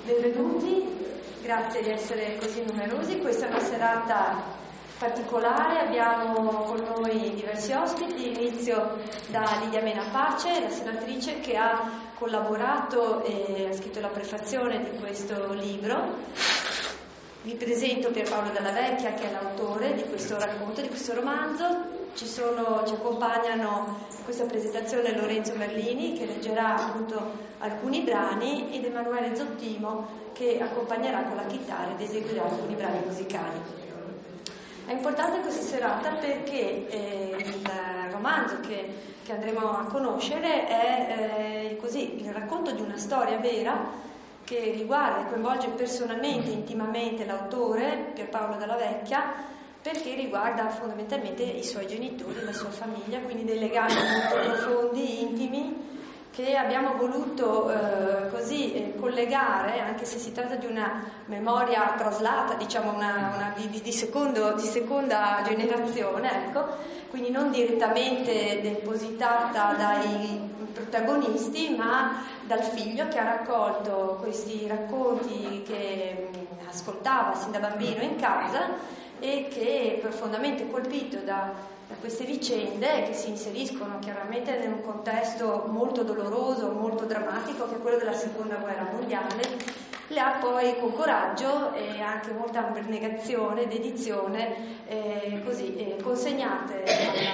Benvenuti, grazie di essere così numerosi. Questa è una serata particolare, abbiamo con noi diversi ospiti. Inizio da Lidia Menapace, la senatrice che ha collaborato e ha scritto la prefazione di questo libro. Vi presento Pierpaolo Dalla Vecchia, che è l'autore di questo racconto, di questo romanzo. Ci accompagnano in questa presentazione Lorenzo Merlini, che leggerà appunto alcuni brani, ed Emanuele Zottimo, che accompagnerà con la chitarra ed eseguirà alcuni brani musicali. È importante questa serata perché il romanzo che andremo a conoscere è così il racconto di una storia vera che riguarda e coinvolge personalmente, intimamente l'autore, Pierpaolo Dalla Vecchia, perché riguarda fondamentalmente i suoi genitori, la sua famiglia, quindi dei legami molto profondi, intimi, che abbiamo voluto collegare, anche se si tratta di una memoria traslata, diciamo di seconda generazione, ecco, quindi non direttamente depositata dai protagonisti, ma dal figlio che ha raccolto questi racconti che ascoltava sin da bambino in casa e che è profondamente colpito da queste vicende che si inseriscono chiaramente in un contesto molto doloroso, molto drammatico, che è quello della Seconda Guerra Mondiale. Le ha poi con coraggio e anche molta abnegazione, dedizione, consegnate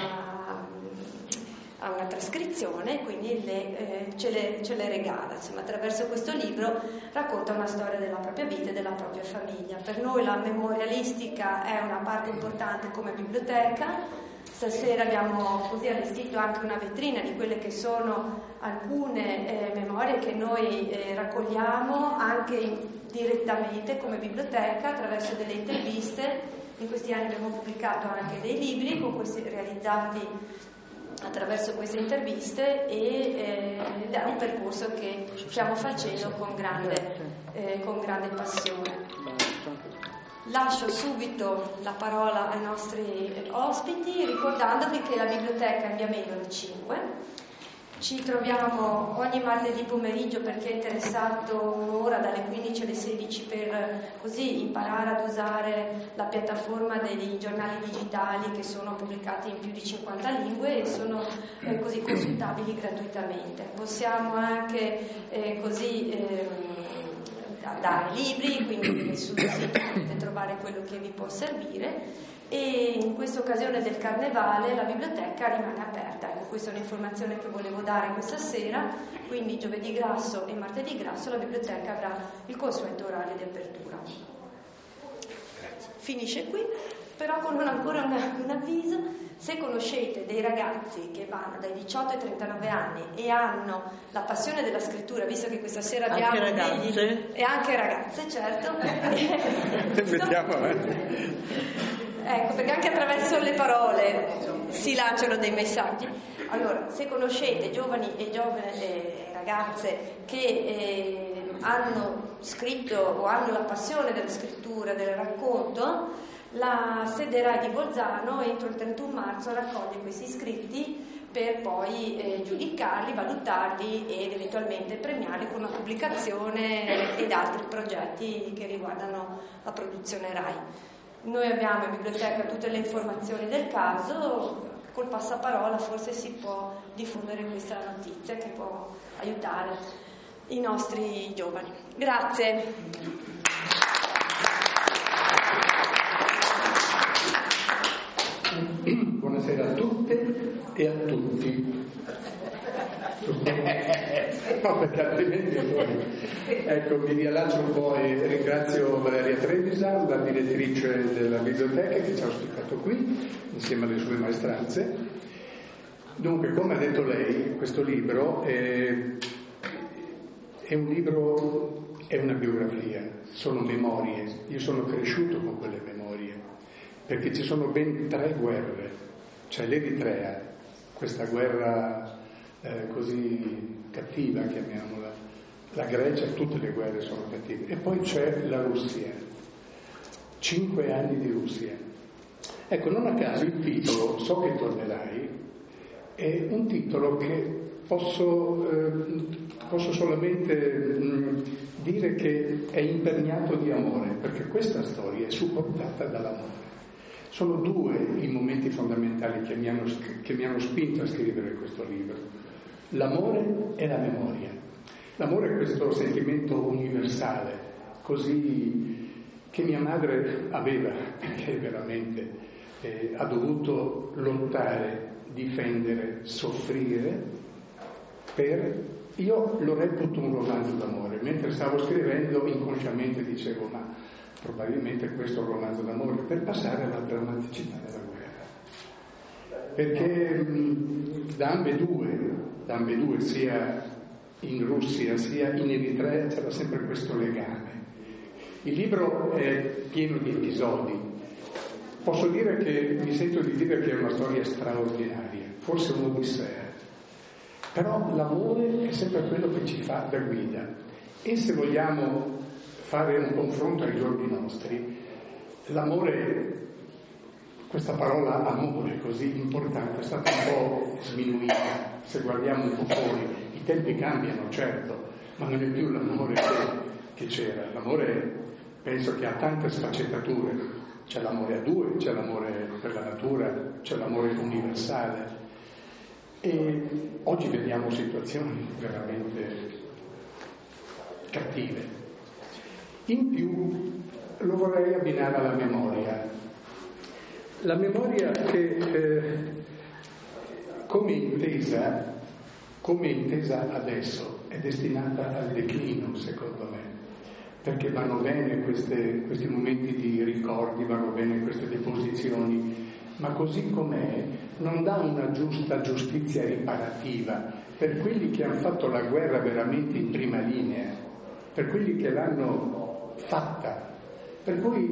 a una trascrizione, quindi ce le regala. Insomma, attraverso questo libro racconta una storia della propria vita e della propria famiglia. Per noi la memorialistica è una parte importante come biblioteca. Stasera abbiamo così allestito anche una vetrina di quelle che sono alcune memorie che noi raccogliamo anche direttamente come biblioteca attraverso delle interviste. In questi anni abbiamo pubblicato anche dei libri con questi realizzati attraverso queste interviste ed è un percorso che stiamo facendo con grande passione. Lascio subito la parola ai nostri ospiti ricordandovi che la biblioteca è in via Mendolo 5. Ci troviamo ogni martedì pomeriggio per chi è interessato un'ora dalle 15 alle 16 per così imparare ad usare la piattaforma dei giornali digitali che sono pubblicati in più di 50 lingue e sono così consultabili gratuitamente. Possiamo anche dare libri, quindi sul sito potete trovare quello che vi può servire. E in questa occasione del Carnevale la biblioteca rimane aperta. Ecco, questa è un'informazione che volevo dare questa sera, quindi giovedì grasso e martedì grasso la biblioteca avrà il consueto orario di apertura. Finisce qui, però con ancora un avviso. Se conoscete dei ragazzi che vanno dai 18 ai 39 anni e hanno la passione della scrittura, visto che questa sera abbiamo anche ragazze? E anche ragazze, certo. Mettiamo avanti. Ecco, perché anche attraverso le parole si lanciano dei messaggi. Allora, se conoscete giovani e ragazze che hanno scritto o hanno la passione della scrittura, del racconto, la sede RAI di Bolzano entro il 31 marzo raccoglie questi iscritti per poi giudicarli, valutarli ed eventualmente premiarli con una pubblicazione ed altri progetti che riguardano la produzione RAI. Noi abbiamo in biblioteca tutte le informazioni del caso, col passaparola forse si può diffondere questa notizia che può aiutare i nostri giovani. Grazie. Buonasera a tutte e a tutti. No, perché altrimenti ecco, mi riallaccio un po' e ringrazio Valeria Trevisan, la direttrice della biblioteca, che ci ha ospitato qui insieme alle sue maestranze. Dunque, come ha detto lei, questo libro è un libro, è una biografia, sono memorie. Io sono cresciuto con quelle memorie, perché ci sono ben 3 guerre. C'è l'Eritrea, questa guerra così cattiva, chiamiamola, la Grecia, tutte le guerre sono cattive, e poi c'è la Russia, 5 anni di Russia. Ecco, non a caso il titolo, So che tornerai, è un titolo che posso solamente dire dire che è imperniato di amore, perché questa storia è supportata dall'amore. Sono due i momenti fondamentali che mi hanno spinto a scrivere questo libro: l'amore e la memoria. L'amore è questo sentimento universale, così che mia madre aveva, che veramente ha dovuto lottare, difendere, soffrire Io lo reputo un romanzo d'amore. Mentre stavo scrivendo, inconsciamente dicevo: ma probabilmente questo è un romanzo d'amore, per passare alla drammaticità della guerra. Perché da ambedue, sia in Russia sia in Eritrea, c'era sempre questo legame. Il libro è pieno di episodi. Posso dire che mi sento di dire che è una storia straordinaria, forse un'odissea. Però l'amore è sempre quello che ci fa da guida. E se vogliamo fare un confronto ai giorni nostri, l'amore, questa parola amore così importante, è stata un po' sminuita. Se guardiamo un po' fuori, i tempi cambiano, certo, ma non è più l'amore che c'era. L'amore penso che ha tante sfaccettature. C'è l'amore a due, c'è l'amore per la natura, c'è l'amore universale. E oggi vediamo situazioni veramente cattive. In più lo vorrei abbinare alla memoria. La memoria che come intesa adesso è destinata al declino, secondo me, perché vanno bene questi momenti di ricordi, vanno bene queste deposizioni, ma così com'è non dà una giusta giustizia riparativa per quelli che hanno fatto la guerra veramente in prima linea, per quelli che l'hanno fatta. Per cui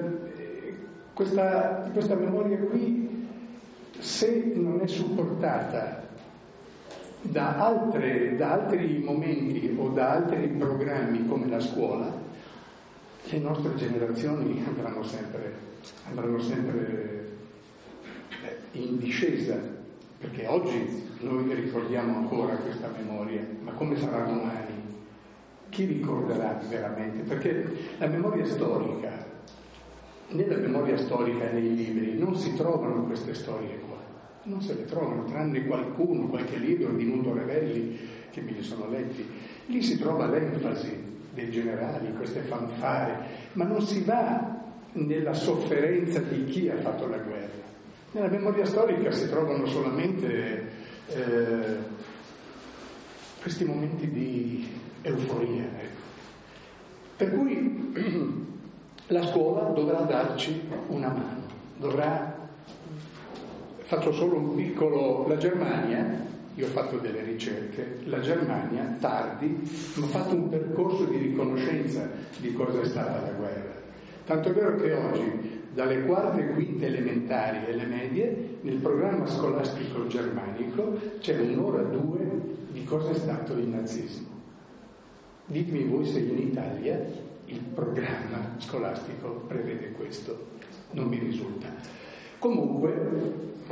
questa memoria qui, se non è supportata da altri momenti o da altri programmi come la scuola, le nostre generazioni andranno sempre in discesa, perché oggi noi ricordiamo ancora questa memoria, ma come sarà domani? Chi ricorderà veramente? Perché la memoria storica, nella memoria storica e nei libri non si trovano queste storie qua, non se le trovano, tranne qualche libro di Nuto Revelli che me li sono letti. Lì si trova l'enfasi dei generali, queste fanfare, ma non si va nella sofferenza di chi ha fatto la guerra. Nella memoria storica si trovano solamente questi momenti di euforia. Per cui la scuola dovrà darci una mano, faccio solo un piccolo, la Germania, io ho fatto delle ricerche, la Germania tardi ma ha fatto un percorso di riconoscenza di cosa è stata la guerra. Tanto è vero che oggi, dalle quarte e quinte elementari e le medie, nel programma scolastico germanico c'è 1 ora 2 di cosa è stato il nazismo. Ditemi voi se in Italia il programma scolastico prevede questo, non mi risulta. Comunque,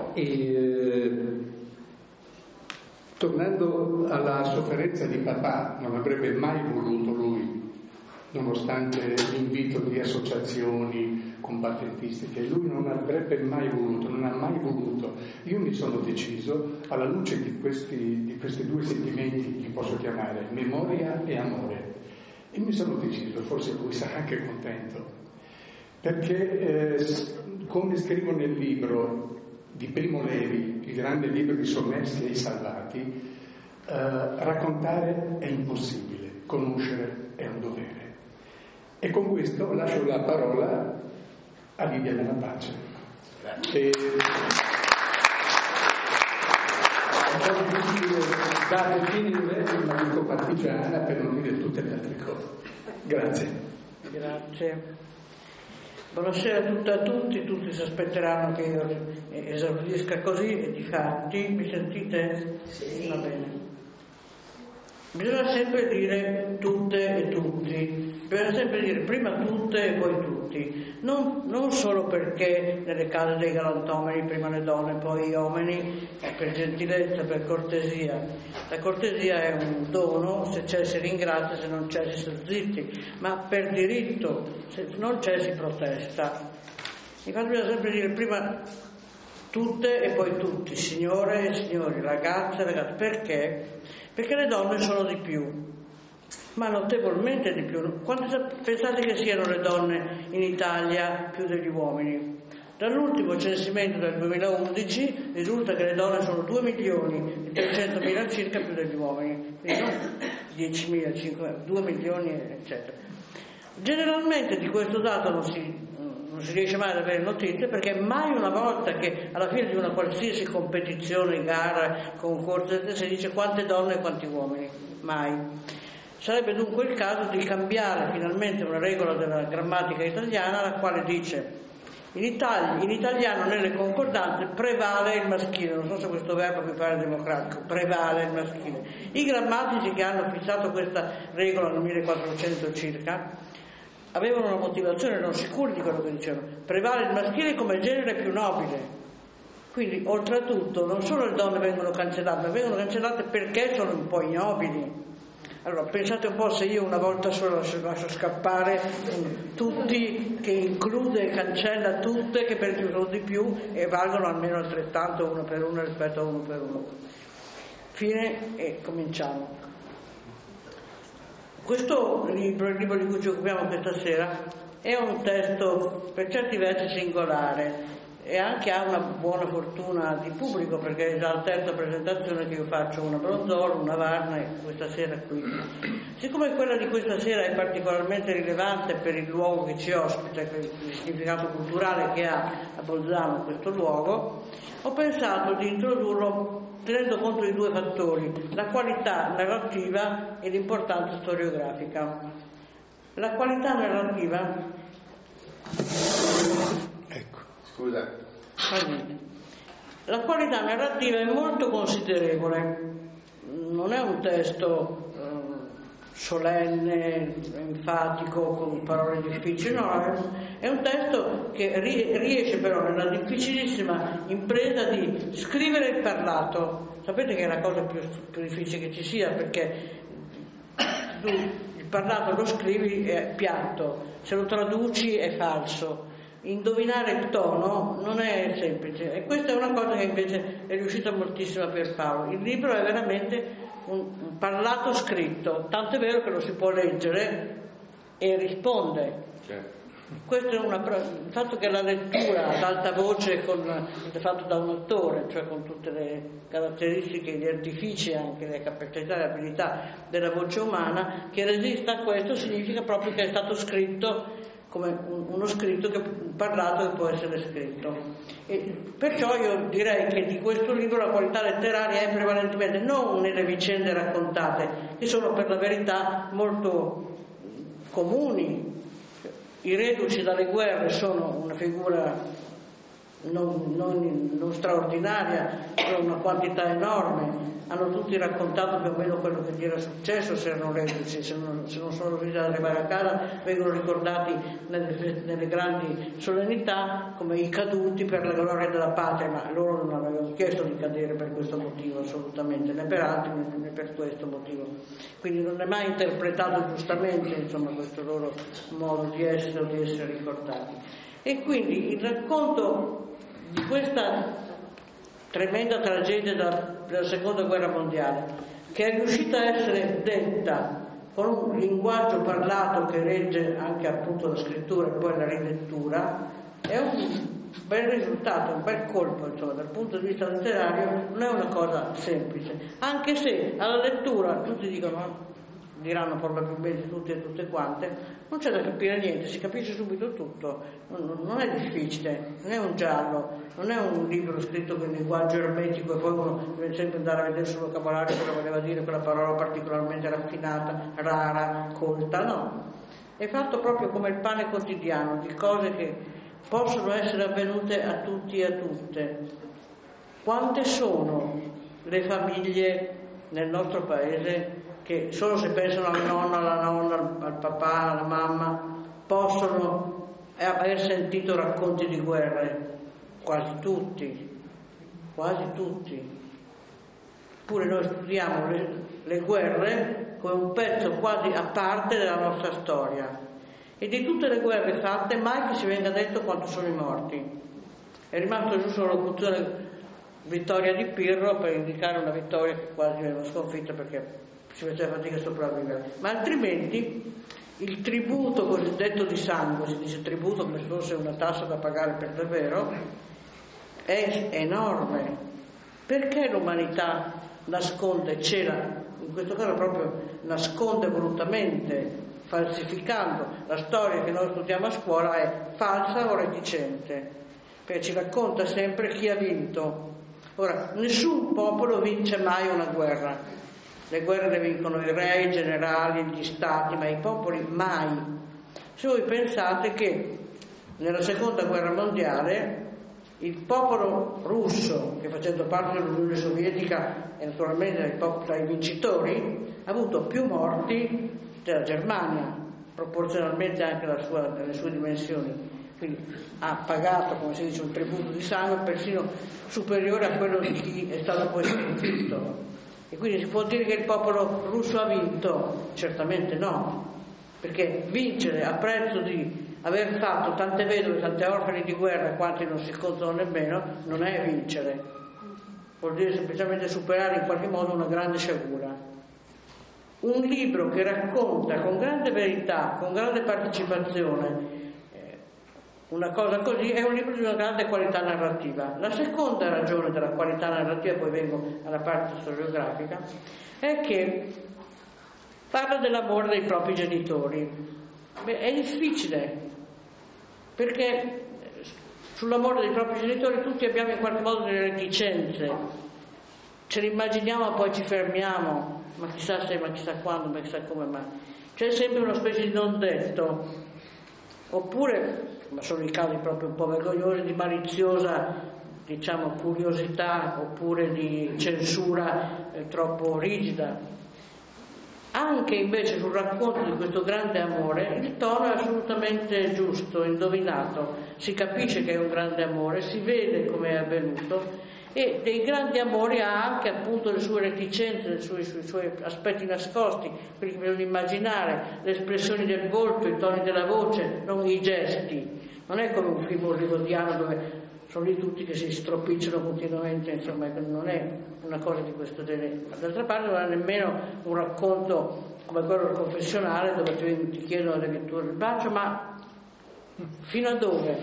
tornando alla sofferenza di papà, non avrebbe mai voluto lui, nonostante l'invito di associazioni combattentistiche, lui non avrebbe mai voluto, non ha mai voluto. Io mi sono deciso, alla luce di questi due sentimenti, li posso chiamare memoria e amore, e mi sono deciso, forse lui sarà anche contento, perché come scrivo nel libro di Primo Levi, il grande libro di Sommersi e i Salvati, raccontare è impossibile, conoscere è un dovere. E con questo lascio la parola a Lidia Della Pace. È un po' difficile da definire, ma dico partigiana per non dire tutte le altre cose. Grazie. Grazie. Buonasera a tutti si aspetteranno che io esordisca così, e difatti mi sentite? Sì. Va bene. Bisogna sempre dire tutte e tutti, bisogna sempre dire prima tutte e poi tutti. non solo perché nelle case dei galantomani prima le donne, poi gli uomini, per gentilezza, per cortesia. La cortesia è un dono, se c'è si ringrazia, se non c'è si sta zitti, ma per diritto, se non c'è si protesta. Infatti bisogna sempre dire prima tutte e poi tutti, signore e signori, ragazze e ragazzi. Perché? Perché le donne sono di più, ma notevolmente di più. Quante pensate che siano le donne in Italia più degli uomini? Dall'ultimo censimento del 2011 risulta che le donne sono 2.300.000 circa più degli uomini, quindi non 10.000, 5, 2 milioni eccetera. Generalmente di questo dato non si riesce mai ad avere notizie, perché mai una volta che alla fine di una qualsiasi competizione, gara, concorso, si dice quante donne e quanti uomini, mai. Sarebbe dunque il caso di cambiare finalmente una regola della grammatica italiana, la quale dice in italiano nelle concordanze prevale il maschile. Non so se questo verbo mi pare democratico, prevale il maschile. I grammatici che hanno fissato questa regola nel 1400 circa avevano una motivazione, erano sicuri di quello che dicevano. Prevale il maschile come genere più nobile. Quindi oltretutto non solo le donne vengono cancellate, ma vengono cancellate perché sono un po' ignobili. Allora pensate un po' se io una volta solo lascio scappare tutti, che include e cancella tutte, che per più sono di più e valgono almeno altrettanto uno per uno rispetto a uno per uno. Fine e cominciamo. Questo libro, il libro di cui ci occupiamo questa sera, è un testo per certi versi singolare e anche ha una buona fortuna di pubblico, perché è già la terza presentazione che io faccio, una Bronzolo, una Varna e questa sera qui. Siccome quella di questa sera è particolarmente rilevante per il luogo che ci ospita, per il significato culturale che ha a Bolzano questo luogo, ho pensato di introdurlo tenendo conto di due fattori: la qualità narrativa e l'importanza storiografica. La qualità narrativa... Ecco, scusa. La qualità narrativa è molto considerevole, non è un testo solenne, enfatico, con parole difficili, no, è un testo che riesce però nella difficilissima impresa di scrivere il parlato. Sapete che è la cosa più difficile che ci sia, perché tu il parlato lo scrivi è piatto, se lo traduci è falso. Indovinare il tono non è semplice, e questa è una cosa che invece è riuscita moltissimo a Pierpaolo. Il libro è veramente un parlato scritto, tanto è vero che lo si può leggere e risponde. Questo è il fatto che la lettura ad alta voce è fatto da un attore, cioè con tutte le caratteristiche, gli artifici, anche le capacità e le abilità della voce umana, che resista a questo significa proprio che è stato scritto come uno scritto, un parlato che può essere scritto. E perciò io direi che di questo libro la qualità letteraria è prevalentemente non nelle vicende raccontate, che sono per la verità molto comuni. I reduci dalle guerre sono una figura non straordinaria, sono una quantità enorme, hanno tutti raccontato più o meno quello che gli era successo se erano reduci, se non sono riusciti ad arrivare a casa vengono ricordati nelle grandi solennità come i caduti per la gloria della patria, ma loro non avevano chiesto di cadere per questo motivo assolutamente, né per altri né per questo motivo, quindi non è mai interpretato giustamente, insomma, questo loro modo di essere o di essere ricordati. E quindi il racconto di questa tremenda tragedia della seconda guerra mondiale, che è riuscita a essere detta con un linguaggio parlato che regge anche appunto la scrittura e poi la rilettura, è un bel risultato, un bel colpo, insomma, dal punto di vista letterario non è una cosa semplice, anche se alla lettura tutti diranno probabilmente tutti e tutte quante, non c'è da capire niente, si capisce subito tutto, non è difficile, non è un giallo, non è un libro scritto con linguaggio ermetico e poi uno deve sempre andare a vedere sul vocabolario cosa voleva dire quella parola particolarmente raffinata, rara, colta, no, è fatto proprio come il pane quotidiano, di cose che possono essere avvenute a tutti e a tutte. Quante sono le famiglie nel nostro paese che solo se pensano al nonno, alla nonna, al papà, alla mamma, possono aver sentito racconti di guerre, quasi tutti. Eppure noi studiamo le guerre come un pezzo quasi a parte della nostra storia, e di tutte le guerre fatte mai che ci venga detto quanto sono i morti. È rimasto giusto la locuzione vittoria di Pirro per indicare una vittoria che quasi era una sconfitta, perché si faceva fatica a sopravvivere, ma altrimenti il tributo cosiddetto di sangue, si dice tributo come se fosse una tassa da pagare per davvero, è enorme. Perché l'umanità nasconde, cela, in questo caso proprio nasconde volutamente, falsificando la storia che noi studiamo a scuola, è falsa o reticente, perché ci racconta sempre chi ha vinto. Ora, nessun popolo vince mai una guerra. Le guerre le vincono i re, i generali, gli stati, ma i popoli mai. Se voi pensate che nella seconda guerra mondiale il popolo russo, che facendo parte dell'Unione Sovietica è naturalmente tra i vincitori, ha avuto più morti della Germania, proporzionalmente anche nelle sue dimensioni. Quindi ha pagato, come si dice, un tributo di sangue persino superiore a quello di chi è stato poi sconfitto. E quindi si può dire che il popolo russo ha vinto? Certamente no, perché vincere a prezzo di aver fatto tante vedove, tante orfani di guerra, quanti non si contano nemmeno, non è vincere, vuol dire semplicemente superare in qualche modo una grande sciagura. Un libro che racconta con grande verità, con grande partecipazione, una cosa così, è un libro di una grande qualità narrativa. La seconda ragione della qualità narrativa, poi vengo alla parte storiografica, è che parla dell'amore dei propri genitori. È difficile, perché sull'amore dei propri genitori tutti abbiamo in qualche modo delle reticenze, ce l'immaginiamo, poi ci fermiamo, ma chissà se, ma chissà quando, ma chissà come mai. C'è sempre una specie di non detto, oppure, ma sono i casi proprio un po' vergognosi, di maliziosa, diciamo, curiosità, oppure di censura troppo rigida. Anche invece sul racconto di questo grande amore il tono è assolutamente giusto, indovinato, si capisce che è un grande amore, si vede come è avvenuto, e dei grandi amori ha anche appunto le sue reticenze, i suoi aspetti nascosti, quindi bisogna immaginare le espressioni del volto, i toni della voce, non i gesti. Non è come un film hollywoodiano dove sono lì tutti che si stropicciano continuamente, insomma, non è una cosa di questo genere. D'altra parte non è nemmeno un racconto come quello del confessionale dove ti chiedono le letture del bacio, ma fino a dove?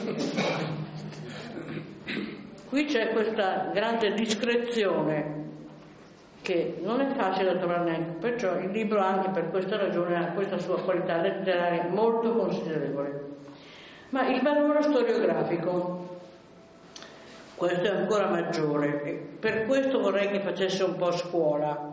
Qui c'è questa grande discrezione che non è facile da trovare neanche, perciò il libro anche per questa ragione ha questa sua qualità letteraria molto considerevole. Ma il valore storiografico, questo è ancora maggiore, e per questo vorrei che facesse un po' scuola.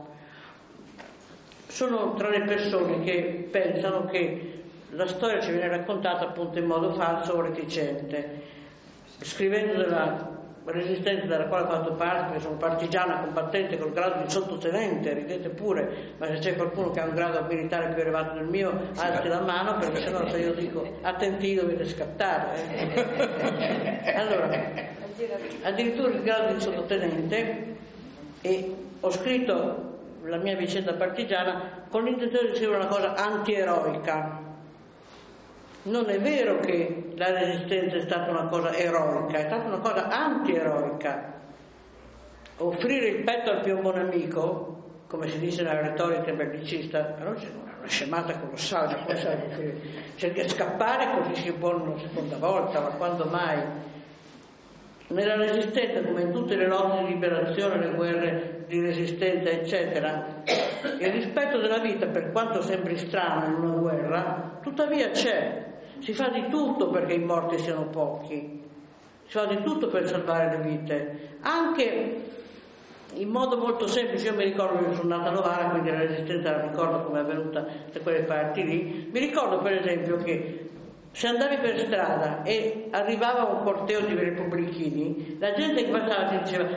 Sono tra le persone che pensano che la storia ci viene raccontata appunto in modo falso o reticente. Scrivendo della resistenza della quale ho fatto parte, perché sono partigiana combattente col grado di sottotenente, ridete pure, ma se c'è qualcuno che ha un grado militare più elevato del mio, alzi la mano, perché sennò se io dico attenti dovete scattare. Allora, addirittura il grado di sottotenente, e ho scritto la mia vicenda partigiana con l'intenzione di scrivere una cosa antieroica. Non è vero che la resistenza è stata una cosa eroica, è stata una cosa antieroica. Offrire il petto al più buon amico, come si dice nella retorica bellicista, allora c'è una scemata colossale, cerca di scappare così si può una seconda volta, ma quando mai? Nella resistenza, come in tutte le lotte di liberazione, le guerre di resistenza, eccetera, il rispetto della vita, per quanto sembri strano in una guerra, tuttavia c'è. Si fa di tutto perché i morti siano pochi, si fa di tutto per salvare le vite, anche in modo molto semplice. Io mi ricordo che sono nata a Novara, quindi la resistenza la ricordo come è avvenuta da quelle parti lì. Mi ricordo per esempio che se andavi per strada e arrivava un corteo di repubblichini, la gente che passava ti diceva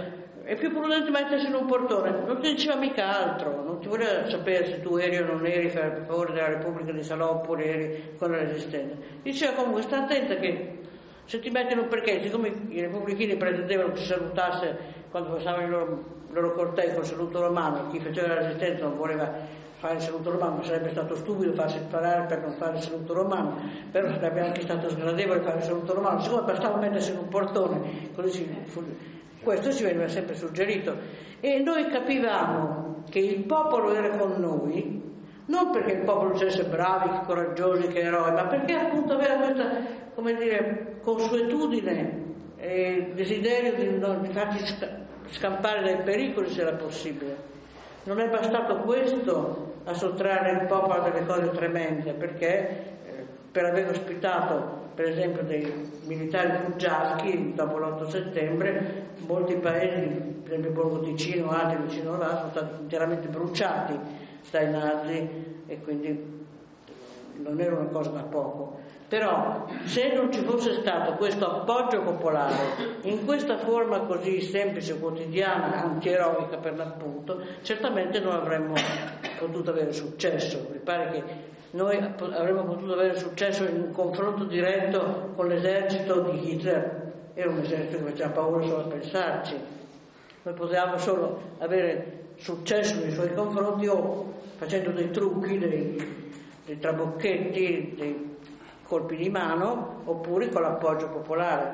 è più prudente mettersi in un portone. Non ti diceva mica altro, non ti voleva sapere se tu eri o non eri a favore della Repubblica di Salò oppure eri con la Resistenza. Diceva comunque sta attenta che se ti metti in un, perché siccome i repubblichini pretendevano che si salutasse quando passavano i loro cortei col saluto romano, chi faceva la Resistenza non voleva fare il saluto romano, sarebbe stato stupido farsi sparare per non fare il saluto romano, però sarebbe anche stato sgradevole fare il saluto romano, siccome bastava mettersi in un portone, questo ci veniva sempre suggerito, e noi capivamo che il popolo era con noi, non perché il popolo dicesse bravi, coraggiosi, che eroi, ma perché appunto aveva questa, come dire, consuetudine e desiderio di farci scampare dai pericoli se era possibile. Non è bastato questo a sottrarre il popolo a delle cose tremende, perché per aver ospitato per esempio dei militari fuggiaschi dopo l'8 settembre, molti paesi, per esempio Borgo Ticino, altri vicino là, sono stati interamente bruciati dai nazi e quindi non era una cosa da poco. Però se non ci fosse stato questo appoggio popolare in questa forma così semplice, quotidiana, antieroica per l'appunto, certamente non avremmo potuto avere successo. Mi pare che noi avremmo potuto avere successo in un confronto diretto con l'esercito di Hitler. Era un esercito che faceva paura solo a pensarci. Noi potevamo solo avere successo nei suoi confronti o facendo dei trucchi, dei trabocchetti, dei colpi di mano, oppure con l'appoggio popolare.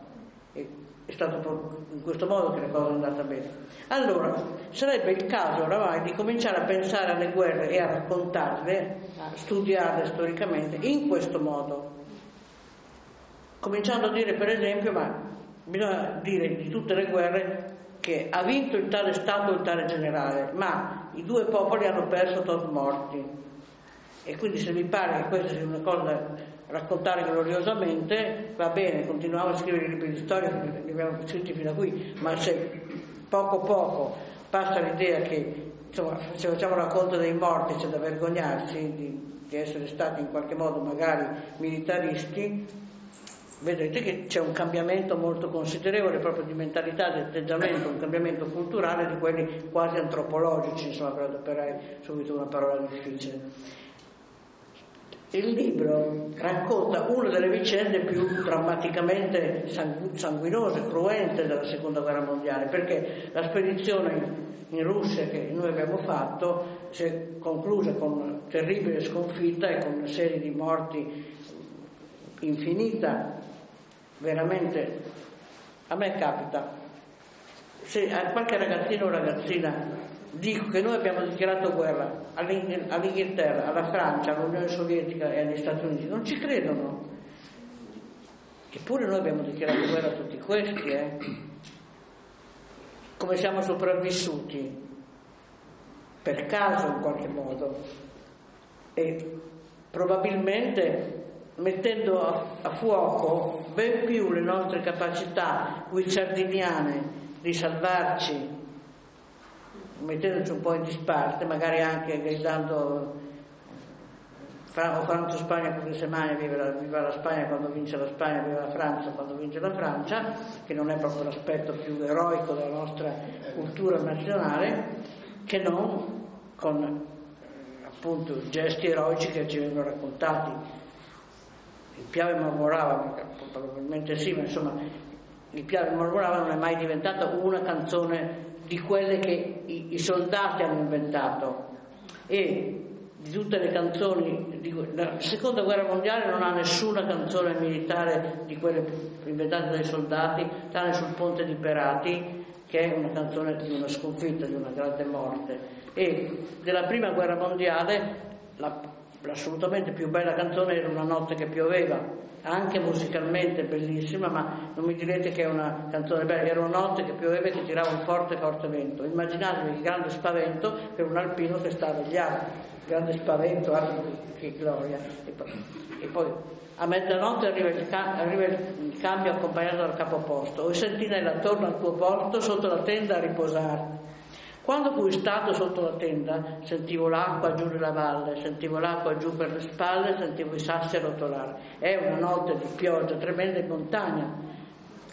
È stato in questo modo che la cosa è andata bene. Allora, sarebbe il caso oramai di cominciare a pensare alle guerre e a raccontarle, a studiarle storicamente in questo modo. Cominciando a dire, per esempio, ma bisogna dire di tutte le guerre che ha vinto il tale Stato o il tale generale, ma i due popoli hanno perso tot morti. E quindi se vi pare che questa sia una cosa da raccontare gloriosamente, va bene, continuiamo a scrivere i libri di storia che li abbiamo scritti fino a qui, ma se poco poco passa l'idea che insomma, se facciamo racconto dei morti c'è da vergognarsi di essere stati in qualche modo magari militaristi, vedete che c'è un cambiamento molto considerevole proprio di mentalità, di atteggiamento, un cambiamento culturale di quelli quasi antropologici, insomma, per adoperare subito una parola difficile. Il libro racconta una delle vicende più drammaticamente sanguinose, cruente della Seconda Guerra Mondiale, perché la spedizione in Russia che noi abbiamo fatto si è conclusa con una terribile sconfitta e con una serie di morti infinita. Veramente, a me capita, se a qualche ragazzino o ragazzina dico che noi abbiamo dichiarato guerra all'Inghilterra, alla Francia, all'Unione Sovietica e agli Stati Uniti, non ci credono. Eppure noi abbiamo dichiarato guerra a tutti questi, Come siamo sopravvissuti? Per caso in qualche modo. E probabilmente mettendo a fuoco ben più le nostre capacità guicciardiniane di salvarci, mettendoci un po' in disparte, magari anche gridando Francia-Spagna pure se mai, viva la Spagna quando vince la Spagna, viva la Francia quando vince la Francia, che non è proprio l'aspetto più eroico della nostra cultura nazionale, che non con appunto gesti eroici che ci vengono raccontati. Il Piave mormorava, probabilmente sì, ma insomma il Piave mormorava non è mai diventata una canzone di quelle che i soldati hanno inventato, e di tutte le canzoni la Seconda Guerra Mondiale non ha nessuna canzone militare di quelle inventate dai soldati, tranne sul Ponte di Perati, che è una canzone di una sconfitta, di una grande morte. E della Prima Guerra Mondiale l'assolutamente più bella canzone era Una notte che pioveva, anche musicalmente bellissima, ma non mi direte che è una canzone bella. Era una notte che pioveva e che tirava un forte vento. Immaginatevi il grande spavento per un alpino che sta a vegliare, grande spavento, che gloria. E poi a mezzanotte arriva il cambio accompagnato dal capoposto: o sentinella, torna al tuo posto, sotto la tenda a riposare. Quando fui stato sotto la tenda, sentivo l'acqua giù nella valle, sentivo l'acqua giù per le spalle, sentivo i sassi rotolare. È una notte di pioggia tremenda in montagna.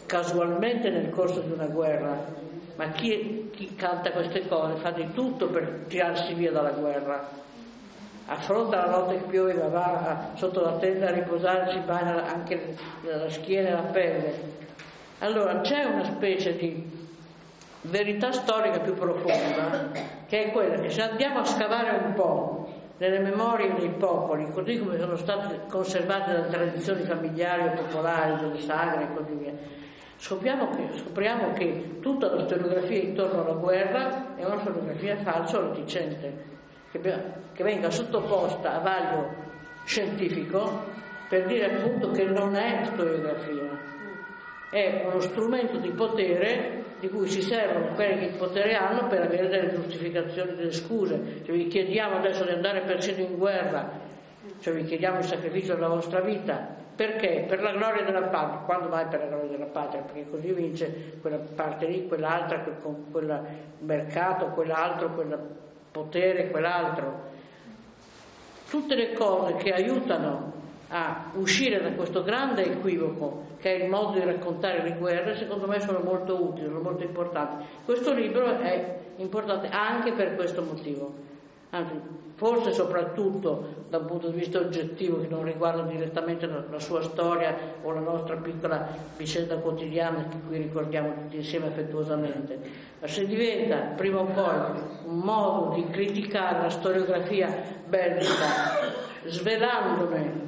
casualmente nel corso di una guerra, ma chi canta queste cose fa di tutto per tirarsi via dalla guerra, affronta la notte che piove, va sotto la tenda a riposare, si bagna anche la schiena e la pelle. Allora c'è una specie di verità storica più profonda, che è quella che se andiamo a scavare un po' nelle memorie dei popoli, così come sono state conservate dalle tradizioni familiari o popolari, delle sagre e così via, scopriamo che tutta la storiografia intorno alla guerra è una storiografia falsa o reticente, che venga sottoposta a vaglio scientifico per dire appunto che non è storiografia, è uno strumento di potere di cui si servono quelli che il potere hanno per avere delle giustificazioni, delle scuse. Cioè, vi chiediamo adesso di andare persino in guerra, cioè vi chiediamo il sacrificio della vostra vita, perché? Per la gloria della patria. Quando mai per la gloria della patria? Perché così vince quella parte lì, quell'altra, quel mercato, quell'altro, quel potere, quell'altro. Tutte le cose che aiutano a uscire da questo grande equivoco che è il modo di raccontare le guerre, secondo me sono molto utili, sono molto importanti. Questo libro è importante anche per questo motivo, anzi forse soprattutto da un punto di vista oggettivo che non riguarda direttamente la sua storia o la nostra piccola vicenda quotidiana che qui ricordiamo tutti insieme affettuosamente, ma se diventa prima o poi un modo di criticare la storiografia bellica, svelandone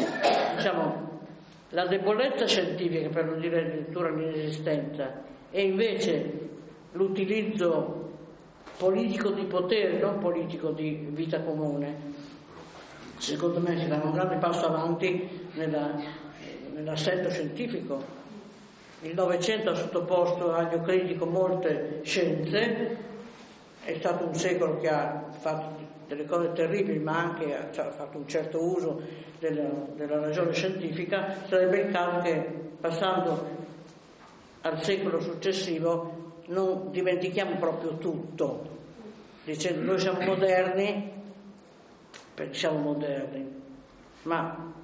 la debolezza scientifica, per non dire addirittura l'inesistenza, e invece l'utilizzo politico di potere, non politico di vita comune, secondo me si dà un grande passo avanti nell'assetto scientifico. Il Novecento ha sottoposto a critico molte scienze, è stato un secolo che ha fatto delle cose terribili, ma anche ha fatto un certo uso della ragione scientifica. Sarebbe il caso che, passando al secolo successivo, non dimentichiamo proprio tutto, dicendo noi siamo moderni perché siamo moderni, ma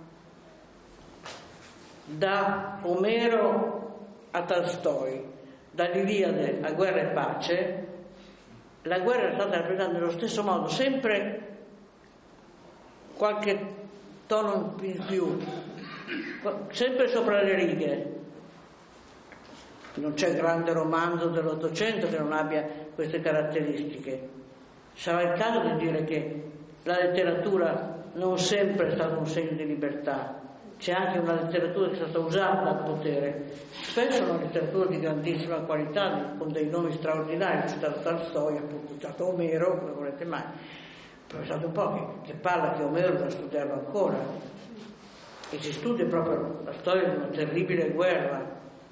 da Omero a Tolstoi, dall'Iliade a Guerra e Pace, la guerra è stata rappresentata nello stesso modo, sempre qualche tono in più, sempre sopra le righe. Non c'è grande romanzo dell'Ottocento che non abbia queste caratteristiche. Sarà il caso di dire che la letteratura non sempre è stata un segno di libertà, c'è anche una letteratura che è stata usata dal potere, spesso una letteratura di grandissima qualità, con dei nomi straordinari. Ho citato Tolstoi, appunto, ho citato Omero, come volete mai, pensate un po' che parla che Omero da studiarlo ancora, e si studia proprio la storia di una terribile guerra.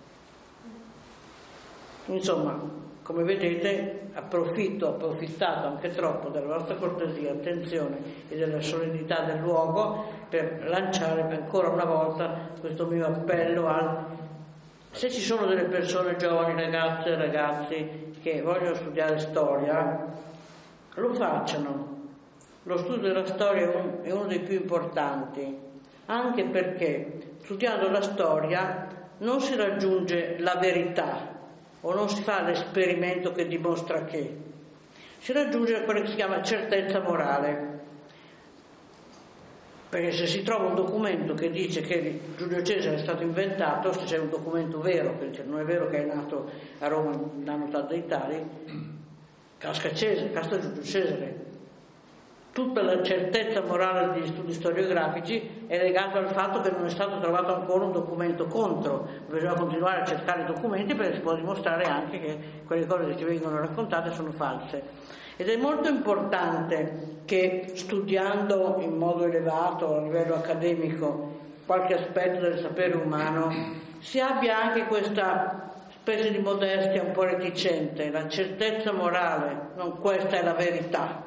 Insomma, come vedete, ho approfittato anche troppo della vostra cortesia, attenzione e della solennità del luogo per lanciare ancora una volta questo mio appello se ci sono delle persone giovani, ragazze e ragazzi che vogliono studiare storia, lo facciano. Lo studio della storia è uno dei più importanti, anche perché studiando la storia non si raggiunge la verità, o non si fa l'esperimento che dimostra che, si raggiunge quello che si chiama certezza morale. Perché se si trova un documento che dice che Giulio Cesare è stato inventato, se c'è un documento vero, perché non è vero che è nato a Roma l'anno tal dei tali, casca Giulio Cesare. Tutta la certezza morale degli studi storiografici è legata al fatto che non è stato trovato ancora un documento contro. Bisogna continuare a cercare documenti perché si può dimostrare anche che quelle cose che vengono raccontate sono false. Ed è molto importante che, studiando in modo elevato a livello accademico qualche aspetto del sapere umano, si abbia anche questa specie di modestia un po' reticente, la certezza morale, non questa è la verità.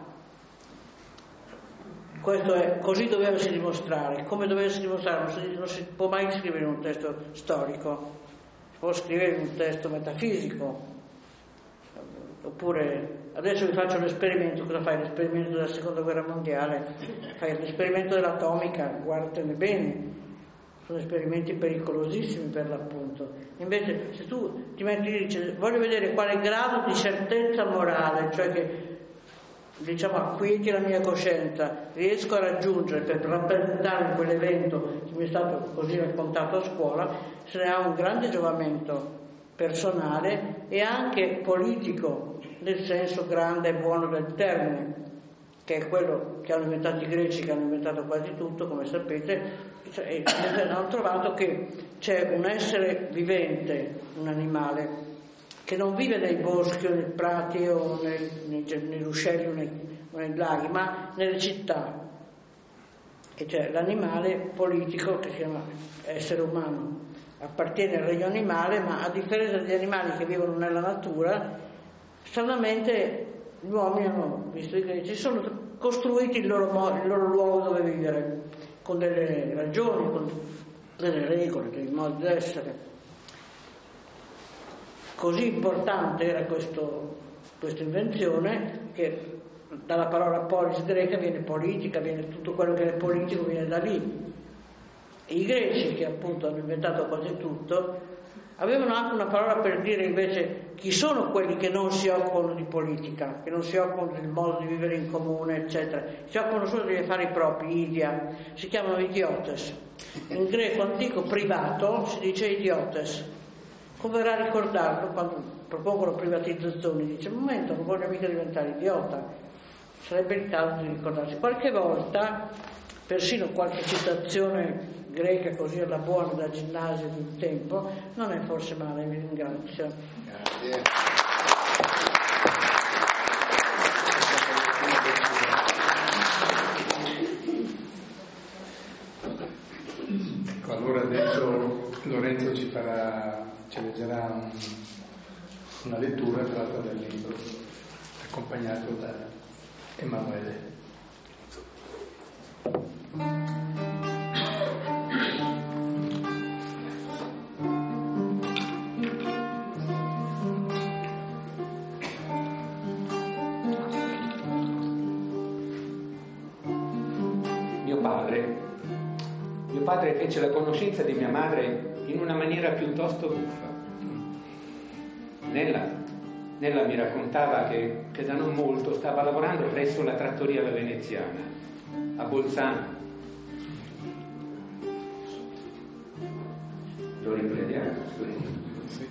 Questo è, così doveva dimostrare. Come doveva dimostrare? Non si può mai scrivere in un testo storico, si può scrivere in un testo metafisico. Oppure, adesso vi faccio l'esperimento. Cosa fai? L'esperimento della seconda guerra mondiale? Fai l'esperimento dell'atomica, guardatene bene. sono esperimenti pericolosissimi per l'appunto. Invece se tu ti metti e dici voglio vedere quale grado di certezza morale, cioè che diciamo acquieti la mia coscienza, riesco a raggiungere per rappresentare quell'evento che mi è stato così raccontato a scuola, se ne ha un grande giovamento personale e anche politico, nel senso grande e buono del termine, che è quello che hanno inventato i greci, che hanno inventato quasi tutto, come sapete. Cioè, hanno trovato che c'è un essere vivente, un animale, che non vive nei boschi o nei prati o nei ruscelli o nei laghi, ma nelle città. E c'è l'animale politico che si chiama essere umano, appartiene al regno animale, ma a differenza degli animali che vivono nella natura, stranamente gli uomini hanno, visto i greci, sono costruiti il loro luogo dove vivere, con delle ragioni, con delle regole, dei modi di essere. Così importante era questa invenzione che dalla parola polis greca viene politica, viene tutto quello che è politico viene da lì. E i greci, che appunto hanno inventato quasi tutto, avevano anche una parola per dire invece chi sono quelli che non si occupano di politica, che non si occupano del modo di vivere in comune, eccetera. Si occupano solo degli affari propri, idia, si chiamano idiotes. In greco antico privato si dice idiotes. Converrà ricordarlo quando propongono privatizzazioni, dice: un momento, non voglio mica diventare idiota, sarebbe il caso di ricordarsi. Qualche volta, persino qualche citazione greca così alla buona da ginnasio di un tempo, non è forse male, vi ringrazio. Grazie. Ecco, allora adesso Lorenzo ci leggerà una lettura tratta dal libro, accompagnato da Emanuele. Mio padre fece la conoscenza di mia madre in una maniera piuttosto buffa. Nella mi raccontava che da non molto stava lavorando presso la trattoria La Veneziana a Bolzano. Lo riprendiamo? Sì.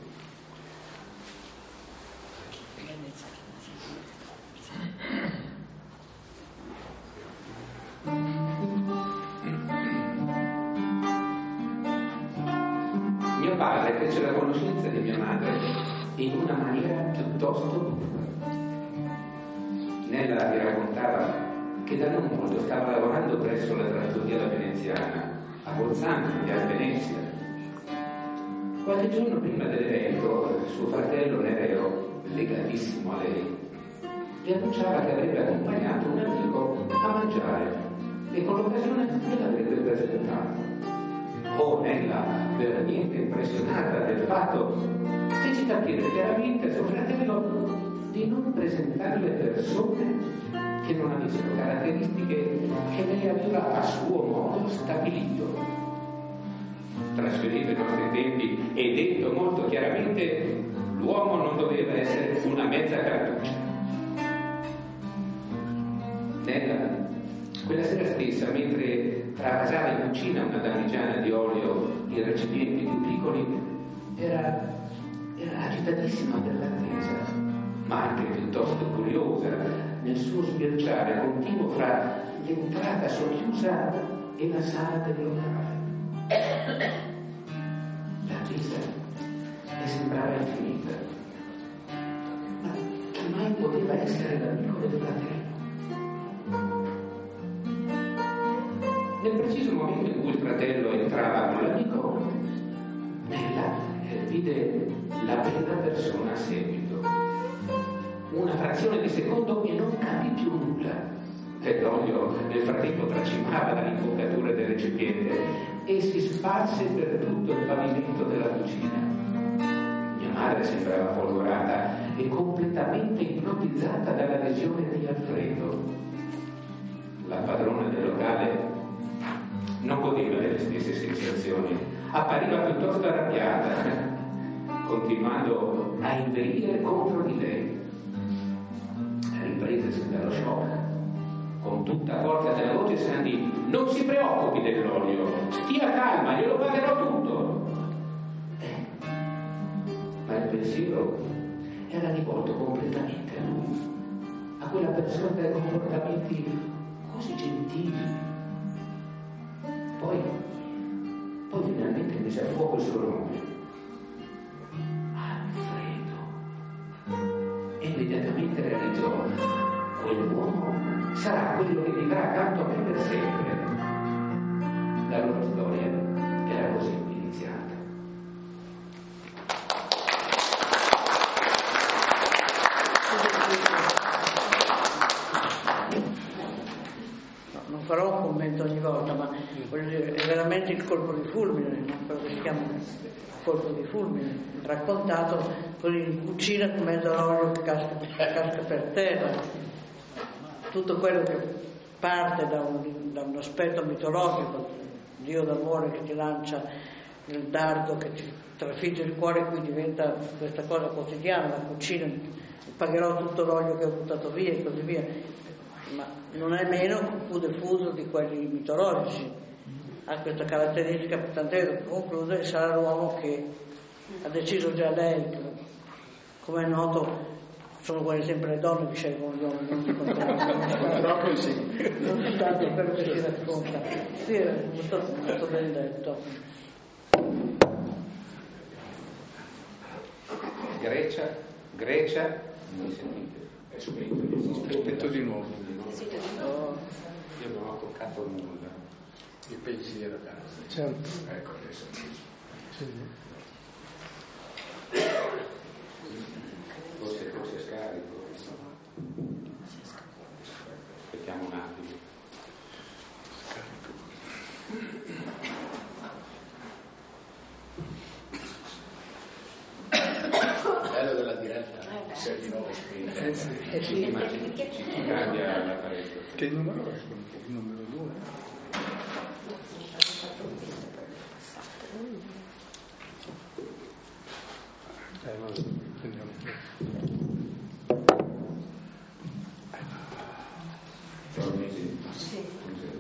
Mio padre fece la conoscenza di mia madre in una maniera piuttosto buffa. Nella mi raccontava che da non molto stava lavorando presso la trattoria La Veneziana a Bolzano, via Venezia. Qualche giorno prima dell'evento, suo fratello Nereo, legatissimo a lei, le annunciava che avrebbe accompagnato un amico a mangiare e con l'occasione gliel'avrebbe presentato. Nella, veramente impressionata del fatto, fece capire chiaramente a suo fratello di non presentare le persone che non avessero caratteristiche che lei aveva a suo modo stabilito. Trasferito i nostri tempi e detto molto chiaramente, l'uomo non doveva essere una mezza cartuccia. Nella, quella sera stessa, mentre travasava in cucina una damigiana di olio in recipienti più piccoli, era agitatissima dell'attesa, ma anche piuttosto curiosa nel suo sbirciare continuo fra l'entrata socchiusa e la sala del locale. L'attesa le sembrava infinita, ma chi mai poteva essere l'amico del fratello? Nel preciso momento in cui il fratello entrava con l'amico, Nella vide la bella persona a seguito. Una frazione di secondo e non capì più nulla. L'olio nel frattempo tracimava dall'imboccatura del recipiente e si sparse per tutto il pavimento della cucina. Mia madre sembrava folgorata e completamente ipnotizzata dalla visione di Alfredo. La padrona del locale non godeva delle stesse sensazioni, appariva piuttosto arrabbiata, continuando a inveire contro di lei. Riprese dallo shock, con tutta forza della voce Sandy: non si preoccupi dell'olio, stia calma, glielo pagherò tutto. Ma il pensiero era rivolto completamente a lui, a quella persona dai comportamenti così gentili. Poi finalmente mise a fuoco il suo nome: Alfredo. E immediatamente realizzò: quell'uomo sarà quello che vivrà accanto a me per sempre. La loro storia era così iniziata. Non farò un commento ogni volta, ma voglio dire, è veramente il colpo di fulmine, no? Quello che si chiama colpo di fulmine, raccontato così in cucina in mezzo all'olio che casca per terra. Tutto quello che parte da un aspetto mitologico, Dio d'amore che ti lancia il dardo che ti trafigge il cuore, qui diventa questa cosa quotidiana, la cucina, pagherò tutto l'olio che ho buttato via e così via, ma non è meno fu diffuso di quelli mitologici, ha questa caratteristica, tant'è che conclude, sarà l'uomo che ha deciso già lei, come è noto. Sono quasi sempre le donne che scelgono gli uomini, non dico purtroppo sì. Non è tanto quello che si racconta. Sì, è molto ben detto. Grecia, non sentite? È subito. Aspetto di nuovo. Io non ho toccato nulla. Il pensiero, certo. Ecco adesso. Sì. Forse scarico. Aspettiamo un attimo. Bello della diretta, sei di nuovo scritto. Ci cambia l'apparecchio. Che numero è? Il numero 2? Prendiamo. Sì.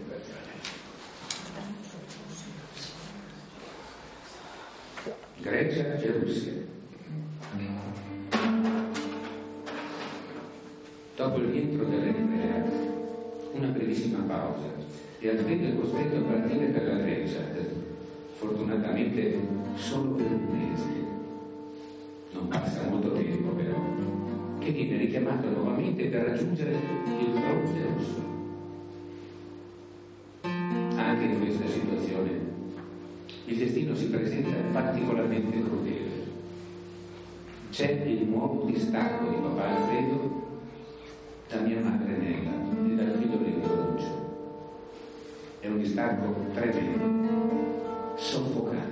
Grecia e Russia. Dopo il rientro dell'Eritrea, una brevissima pausa, e Alfredo è costretto a partire per la Grecia, fortunatamente solo per un mese. Non passa molto tempo però, che viene richiamato nuovamente per raggiungere il fronte russo. Anche in questa situazione il destino si presenta particolarmente crudele. C'è il nuovo distacco di papà Alfredo da mia madre Nella e dal figlioletto Lucio. È un distacco tremendo, soffocante.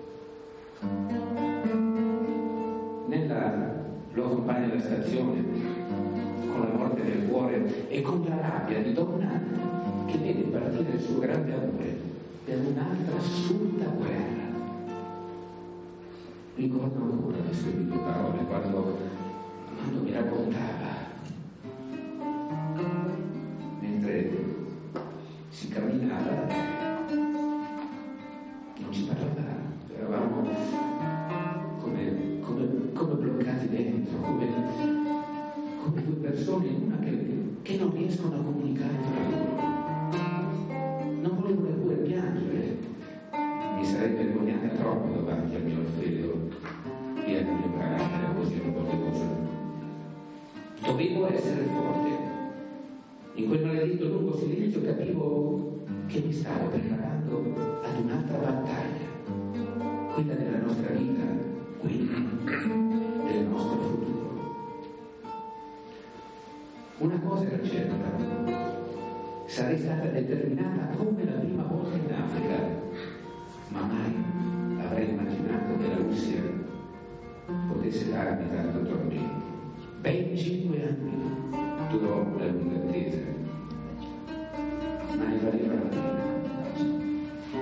Nella lo accompagna alla stazione con la morte nel cuore e con la rabbia di donna che vede partire il suo grande amore per un'altra assurda guerra. Ricordo ancora le sue vive parole quando mi raccontava, mentre si camminava, non ci parlava, eravamo come bloccati dentro, come due persone in una che non riescono a comunicare fra loro. Non volevo neppure piangere, mi sarei vergognata troppo davanti al mio Alfredo e al mio carattere così orgoglioso. Dovevo essere forte. In quel maledetto lungo silenzio capivo che mi stavo preparando ad un'altra battaglia, quella della nostra vita, quella del nostro futuro. Una cosa era certa: sarei stata determinata come la prima volta in Africa, ma mai avrei immaginato che la Russia potesse darmi tanto tormento. Ben 5 anni durò la lunga attesa, ma ne valeva la pena.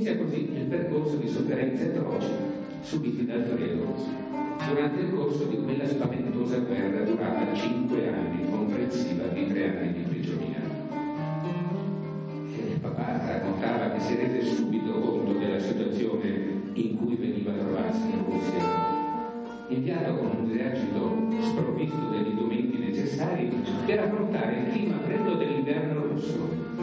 Inizia così il percorso di sofferenze atroci subiti da Alfredo durante il corso di quella spaventosa guerra durata 5 anni, comprensiva di 3 anni di prigionia. Papà raccontava che si rese subito conto della situazione in cui veniva a trovarsi in Russia, inviato con un esercito sprovvisto degli indumenti necessari per affrontare il clima freddo dell'inverno russo,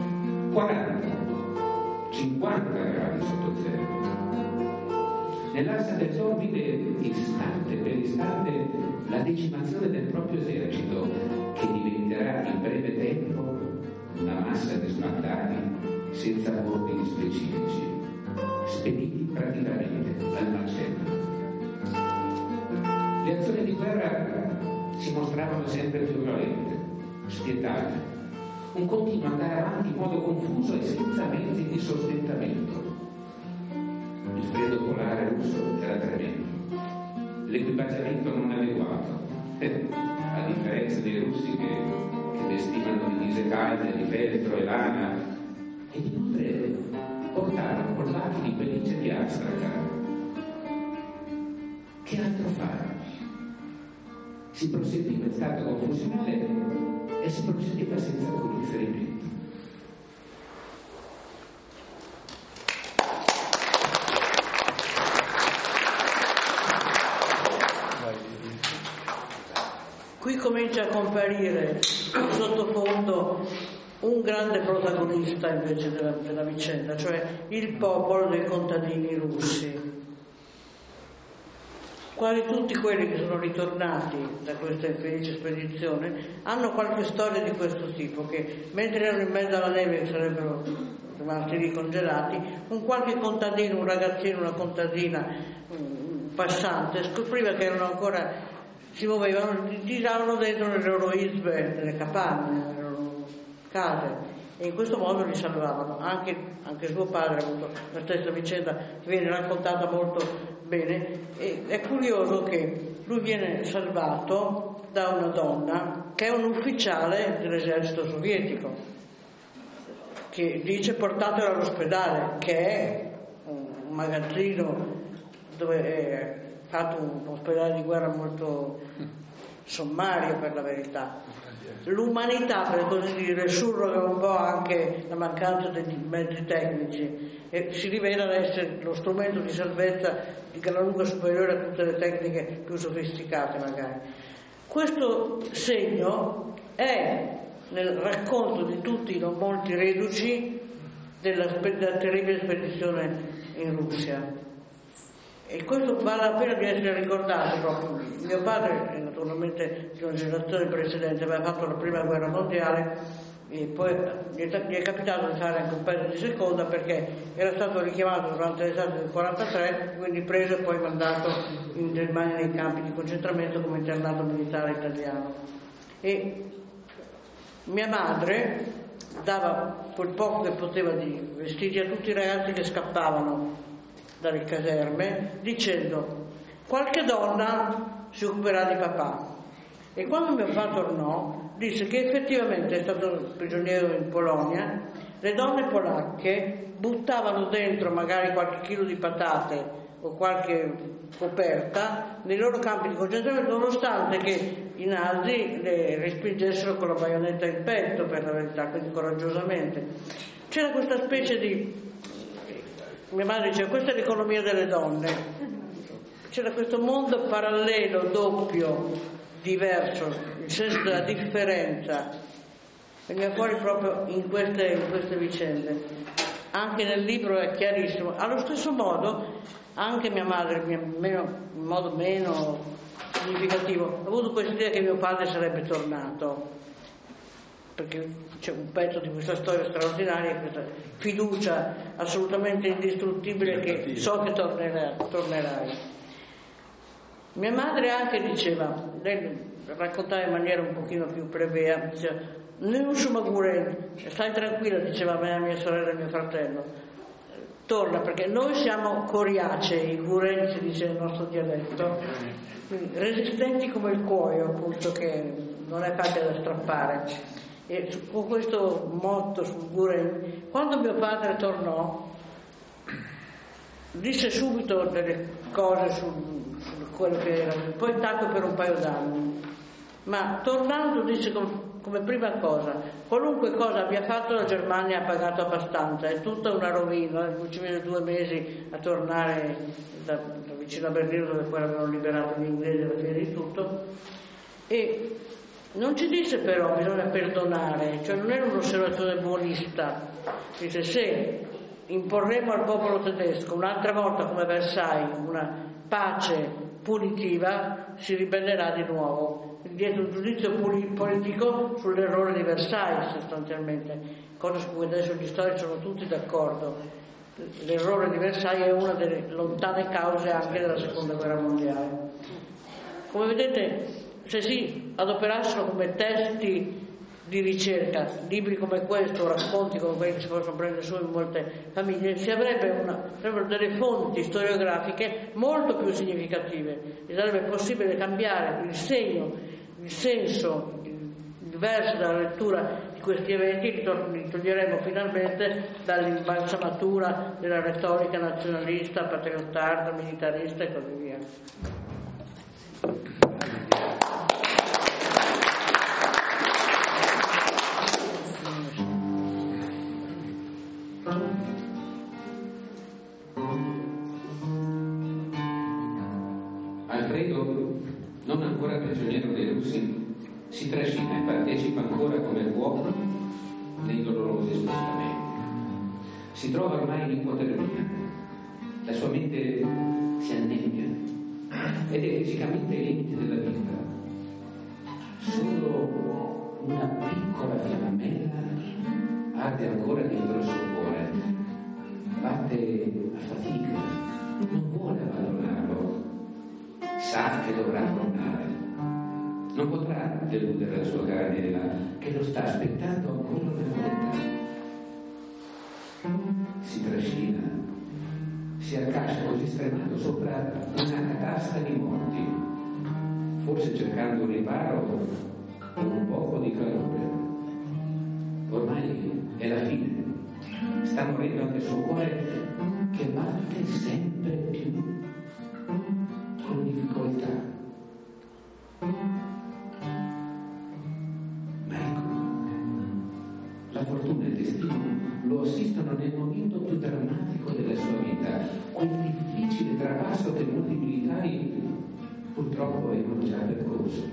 40-50 gradi sotto zero. Nell'assa del giorno vide istante per istante la decimazione del proprio esercito, che diventerà in breve tempo una massa di sbandati senza ordini specifici, spediti praticamente al macello. Le azioni di guerra si mostravano sempre più violente, spietate, un continuo andare avanti in modo confuso e senza mezzi di sostentamento. Il freddo polare russo era tremendo, l'equipaggiamento non adeguato, a differenza dei russi che vestivano divise calde di feltro e lana, ed inoltre portavano collati di pellicce di astraca. Che altro fare? Si proseguiva in stato confusionale e si procedeva senza alcun riferimento. Qui comincia a comparire in sottofondo un grande protagonista invece della vicenda, cioè il popolo dei contadini russi. Quasi tutti quelli che sono ritornati da questa infelice spedizione hanno qualche storia di questo tipo, che mentre erano in mezzo alla neve, che sarebbero rimasti lì congelati, un qualche contadino, un ragazzino, una contadina, un passante, scopriva che erano ancora, si muovevano, tiravano dentro nelle loro isbe, nelle capanne, nelle loro case, e in questo modo li salvavano. Anche suo padre ha avuto la stessa vicenda, che viene raccontata molto bene, e è curioso che lui viene salvato da una donna che è un ufficiale dell'esercito sovietico, che dice portatelo all'ospedale, che è un magazzino dove è fatto un ospedale di guerra molto sommario, per la verità. L'umanità, per così dire, surroga un po' anche la mancanza degli mezzi tecnici e si rivela essere lo strumento di salvezza di gran lunga superiore a tutte le tecniche più sofisticate magari. Questo segno è nel racconto di tutti i non molti reduci della terribile spedizione in Russia. E questo vale la pena di essere ricordato proprio. Mio padre, naturalmente di una generazione precedente, aveva fatto la prima guerra mondiale e poi gli è capitato di fare anche un pezzo di seconda, perché era stato richiamato durante l'estate del 1943, quindi preso e poi mandato in Germania nei campi di concentramento come internato militare italiano. E mia madre dava quel poco che poteva di vestiti a tutti i ragazzi che scappavano dalle caserme, dicendo: qualche donna si occuperà di papà. E quando mio papà tornò, disse che effettivamente è stato prigioniero in Polonia, le donne polacche buttavano dentro magari qualche chilo di patate o qualche coperta nei loro campi di concentramento, nonostante che i nazi le respingessero con la baionetta in petto, per la verità, quindi coraggiosamente. C'era questa specie di... Mia madre diceva: questa è l'economia delle donne. C'era questo mondo parallelo, doppio, diverso, il senso della differenza veniva fuori proprio in queste vicende. Anche nel libro è chiarissimo. Allo stesso modo anche mia madre, in modo meno significativo, ha avuto questa idea che mio padre sarebbe tornato, perché c'è un pezzo di questa storia straordinaria, questa fiducia assolutamente indistruttibile che so che tornerai. Mia madre anche diceva, lei raccontava in maniera un pochino più plebea, diceva: non stai tranquilla, diceva a me, a mia sorella e mio fratello, torna, perché noi siamo coriacei, i cureni si dice nel nostro dialetto, quindi resistenti come il cuoio, appunto, che non è facile da strappare. E con questo motto sul Guren, quando mio padre tornò, disse subito delle cose su quello che era, poi tacque per un paio d'anni, ma tornando disse come prima cosa: qualunque cosa abbia fatto la Germania ha pagato abbastanza, è tutta una rovina, ci mette 2 mesi a tornare da vicino a Berlino, dove poi avevano liberato gli inglesi alla fine di tutto. E non ci disse però bisogna perdonare, cioè non era un'osservazione buonista, dice se imporremo al popolo tedesco un'altra volta come Versailles una pace punitiva si ribellerà di nuovo, dietro un giudizio politico sull'errore di Versailles sostanzialmente, cosa su cui adesso gli storici sono tutti d'accordo. L'errore di Versailles è una delle lontane cause anche della seconda guerra mondiale. Come vedete, se si adoperassero come testi di ricerca libri come questo, racconti come quelli che si possono prendere su in molte famiglie, si avrebbero delle fonti storiografiche molto più significative e sarebbe possibile cambiare il segno, il senso, il verso della lettura di questi eventi, li toglieremo finalmente dall'imbalsamatura della retorica nazionalista, patriottarda, militarista e così via. Alfredo, non ancora prigioniero dei russi, si trascina e partecipa ancora come uomo nei dolorosi spostamenti. Si trova ormai in ipotermia, la sua mente si annebbia ed è fisicamente ai limiti della vita. Solo una piccola fiammella arde ancora dentro il suo cuore, batte a fatica, non vuole abbandonarlo, sa che dovrà tornare, non potrà deludere la sua cara Nella che lo sta aspettando ancora una volta. Si trascina, si accascia così stremato sopra una catasta di morti, forse cercando un riparo con un poco di calore. Ormai è la fine, sta morendo anche il suo cuore che batte sempre più con difficoltà. Ma ecco, la fortuna e il destino lo assistono nel momento più drammatico della sua vita, quel difficile trapasso che molti militari purtroppo avevano già percorso.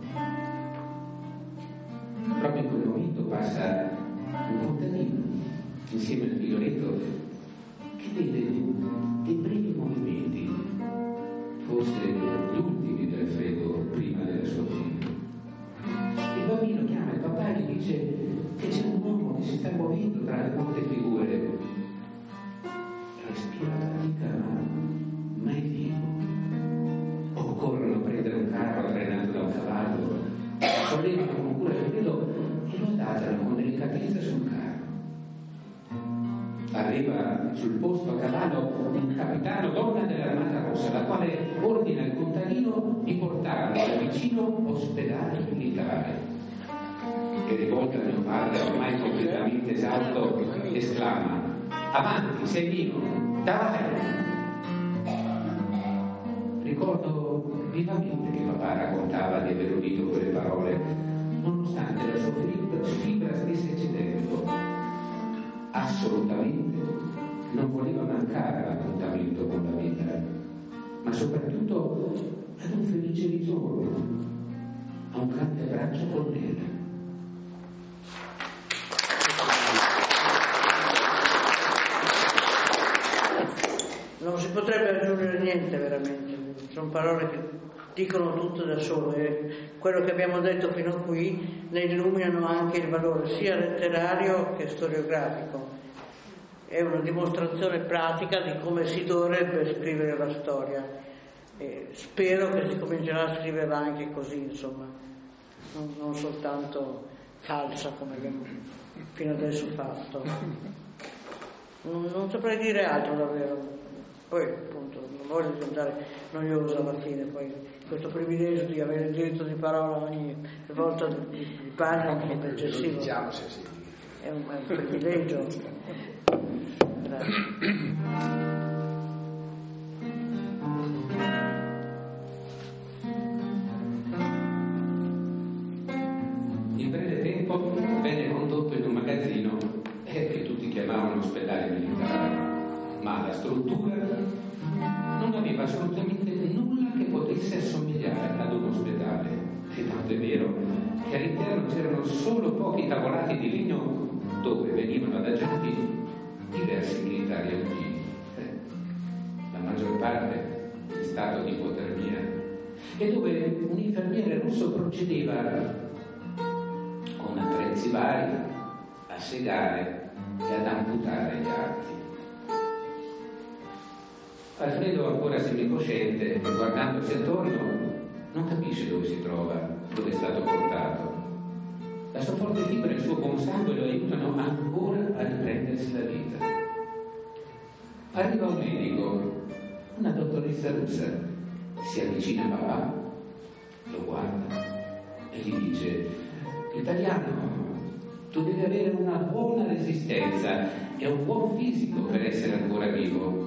Proprio in quel momento passa un contadino insieme al figlioletto che vede dei brevi movimenti, forse gli ultimi di Alfredo prima della sua fine. Il bambino chiama il papà e gli dice che c'è un uomo che si sta muovendo tra le molte figure. Respira fatica, ma è vivo. Occorrono prendere un carro trainato da un cavallo, sollevano con cura il velo e lo adagiano con delicatezza sul carro. Arriva sul posto a cavallo un capitano donna dell'Armata Rossa, la quale ordina al contadino di portarlo al vicino ospedale militare. E rivolta a mio padre, ormai completamente esausto, esclama: avanti, sei vivo, dai! Ricordo vivamente che papà raccontava di aver udito quelle parole, nonostante la sua fibra stesse cedendo. Assolutamente non voleva mancare all'appuntamento con la vita, ma soprattutto ad un felice ritorno, a un grande abbraccio con Nella. Non si potrebbe aggiungere niente veramente, sono parole che dicono tutto da solo e quello che abbiamo detto fino a qui ne illuminano anche il valore sia letterario che storiografico. È una dimostrazione pratica di come si dovrebbe scrivere la storia e spero che si comincerà a scriverla anche così, insomma, non soltanto falsa come abbiamo fino adesso fatto. Non saprei dire altro davvero. Poi appunto non voglio diventare noioso alla fine, poi questo privilegio di avere il diritto di parola ogni volta di pagina è eccessivo. È un privilegio. Grazie. struttura non aveva assolutamente nulla che potesse assomigliare ad un ospedale, e tanto è vero che all'interno c'erano solo pochi tavolati di legno dove venivano adagiati diversi militari alpini, la maggior parte in stato di ipotermia, e dove un infermiere russo procedeva con attrezzi vari a segare e ad amputare gli arti. Alfredo, ancora semicosciente, guardandosi attorno, non capisce dove si trova, dove è stato portato. La sua forte fibra e il suo buon sangue lo aiutano ancora a riprendersi la vita. Arriva un medico, una dottoressa russa, si avvicina a papà, lo guarda e gli dice: italiano, tu devi avere una buona resistenza e un buon fisico per essere ancora vivo.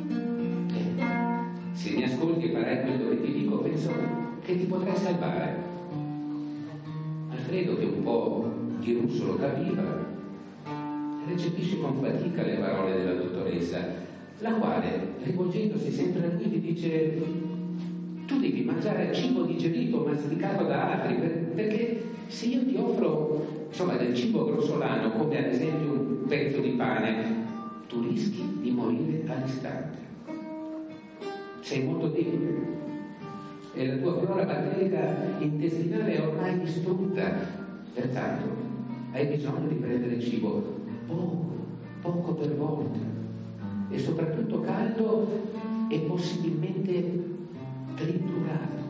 Se mi ascolti e farai quello che ti dico, penso che ti potrai salvare. Alfredo, che un po' di russo lo capiva, recepisce con fatica le parole della dottoressa, la quale, rivolgendosi sempre a lui, gli dice: tu devi mangiare cibo digerito, masticato da altri, perché se io ti offro, insomma, del cibo grossolano, come ad esempio un pezzo di pane, tu rischi di morire all'istante. Sei molto debole e la tua flora batterica intestinale è ormai distrutta, pertanto hai bisogno di prendere cibo poco per volta, e soprattutto caldo e possibilmente triturato.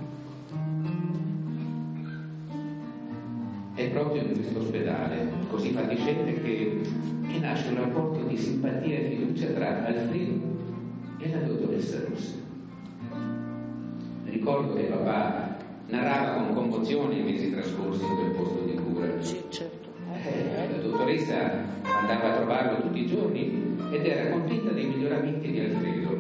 È proprio in questo ospedale così fatiscente che nasce un rapporto di simpatia e fiducia tra Alfredo e la dottoressa russa. Ricordo che papà narrava con commozione i mesi trascorsi in quel posto di cura. Sì, certo. La dottoressa andava a trovarlo tutti i giorni ed era contenta dei miglioramenti di Alfredo.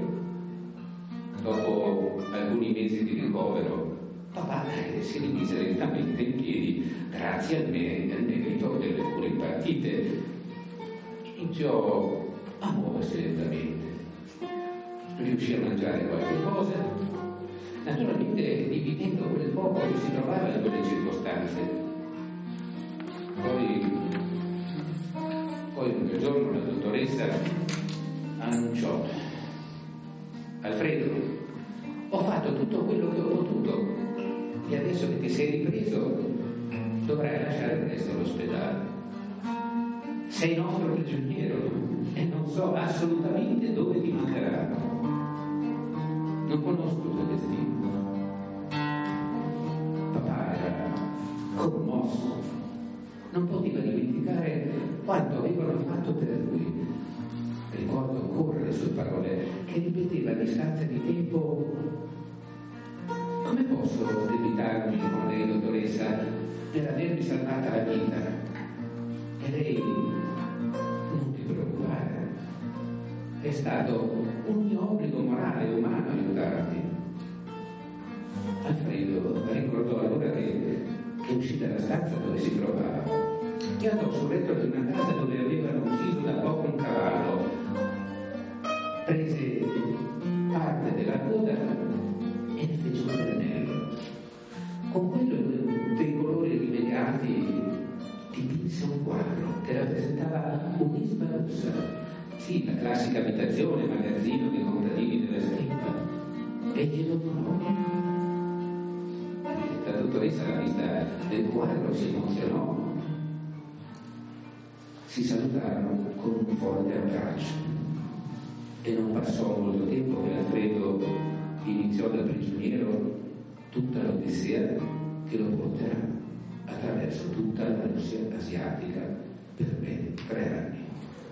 Dopo alcuni mesi di ricovero, papà si rimise lentamente in piedi grazie al merito delle cure impartite. Iniziò a muoversi lentamente, riuscì a mangiare qualche cosa, naturalmente dividendo quel poco che si trovava in quelle circostanze. Poi un giorno la dottoressa annunciò: Alfredo, ho fatto tutto quello che ho potuto e adesso che ti sei ripreso dovrai lasciare presto l'ospedale. Sei nostro prigioniero e non so assolutamente dove ti mancheranno. Non conosco il tuo destino. Papà era commosso, non poteva dimenticare quanto avevano fatto per lui. Ricordo ancora le sue parole che ripeteva a distanza di tempo: come posso debitarmi con lei, dottoressa, per avermi salvata la vita? E lei, non ti preoccupare, è stato un mio obbligo morale e umano aiutarti. Alfredo ricordò allora che uscì dalla stanza dove si trovava e andò sul letto di una casa dove avevano ucciso da poco un cavallo, prese parte della coda e ne fece un pennello. Con quello dei colori rimediati dipinse un quadro che rappresentava un'isba russa, sì, la classica abitazione, magazzino dei contadini della steppa, e glielo donò. La dottoressa alla vista del quadro si emozionò. Si salutarono con un forte abbraccio e non passò molto tempo che Alfredo iniziò da prigioniero tutta l'odissea che lo porterà attraverso tutta la Russia asiatica per ben 3 anni.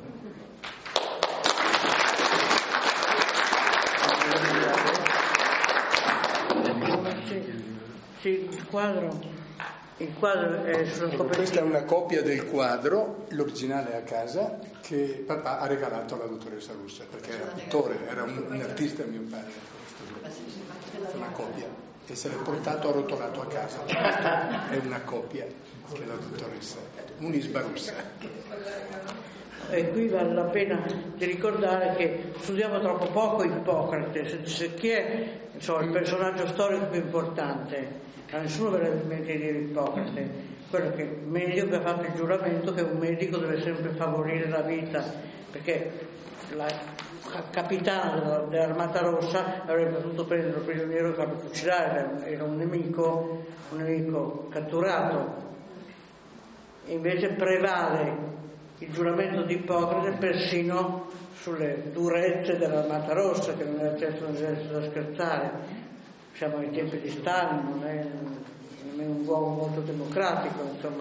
Sì, il quadro è sulla copertina. Questa è una copia del quadro, l'originale a casa, che papà ha regalato alla dottoressa russa, perché era pittore, era un artista mio padre. È una copia e se l'è portato arrotolato a casa. È una copia che la dottoressa, un'isba russa. E qui vale la pena di ricordare che studiamo troppo poco Ippocrate. Se chi è il personaggio storico più importante, a nessuno verrebbe in mente di dire Ippocrate, quello che medico che ha fatto il giuramento che un medico deve sempre favorire la vita, perché la capitana dell'Armata Rossa avrebbe potuto prendere il prigioniero e farlo fucilare, era un nemico catturato. E invece prevale il giuramento di Ippocrate persino sulle durezze dell'Armata Rossa, che non era certo un esercito da scherzare. Siamo ai tempi di Stalin, non è un uomo molto democratico, insomma.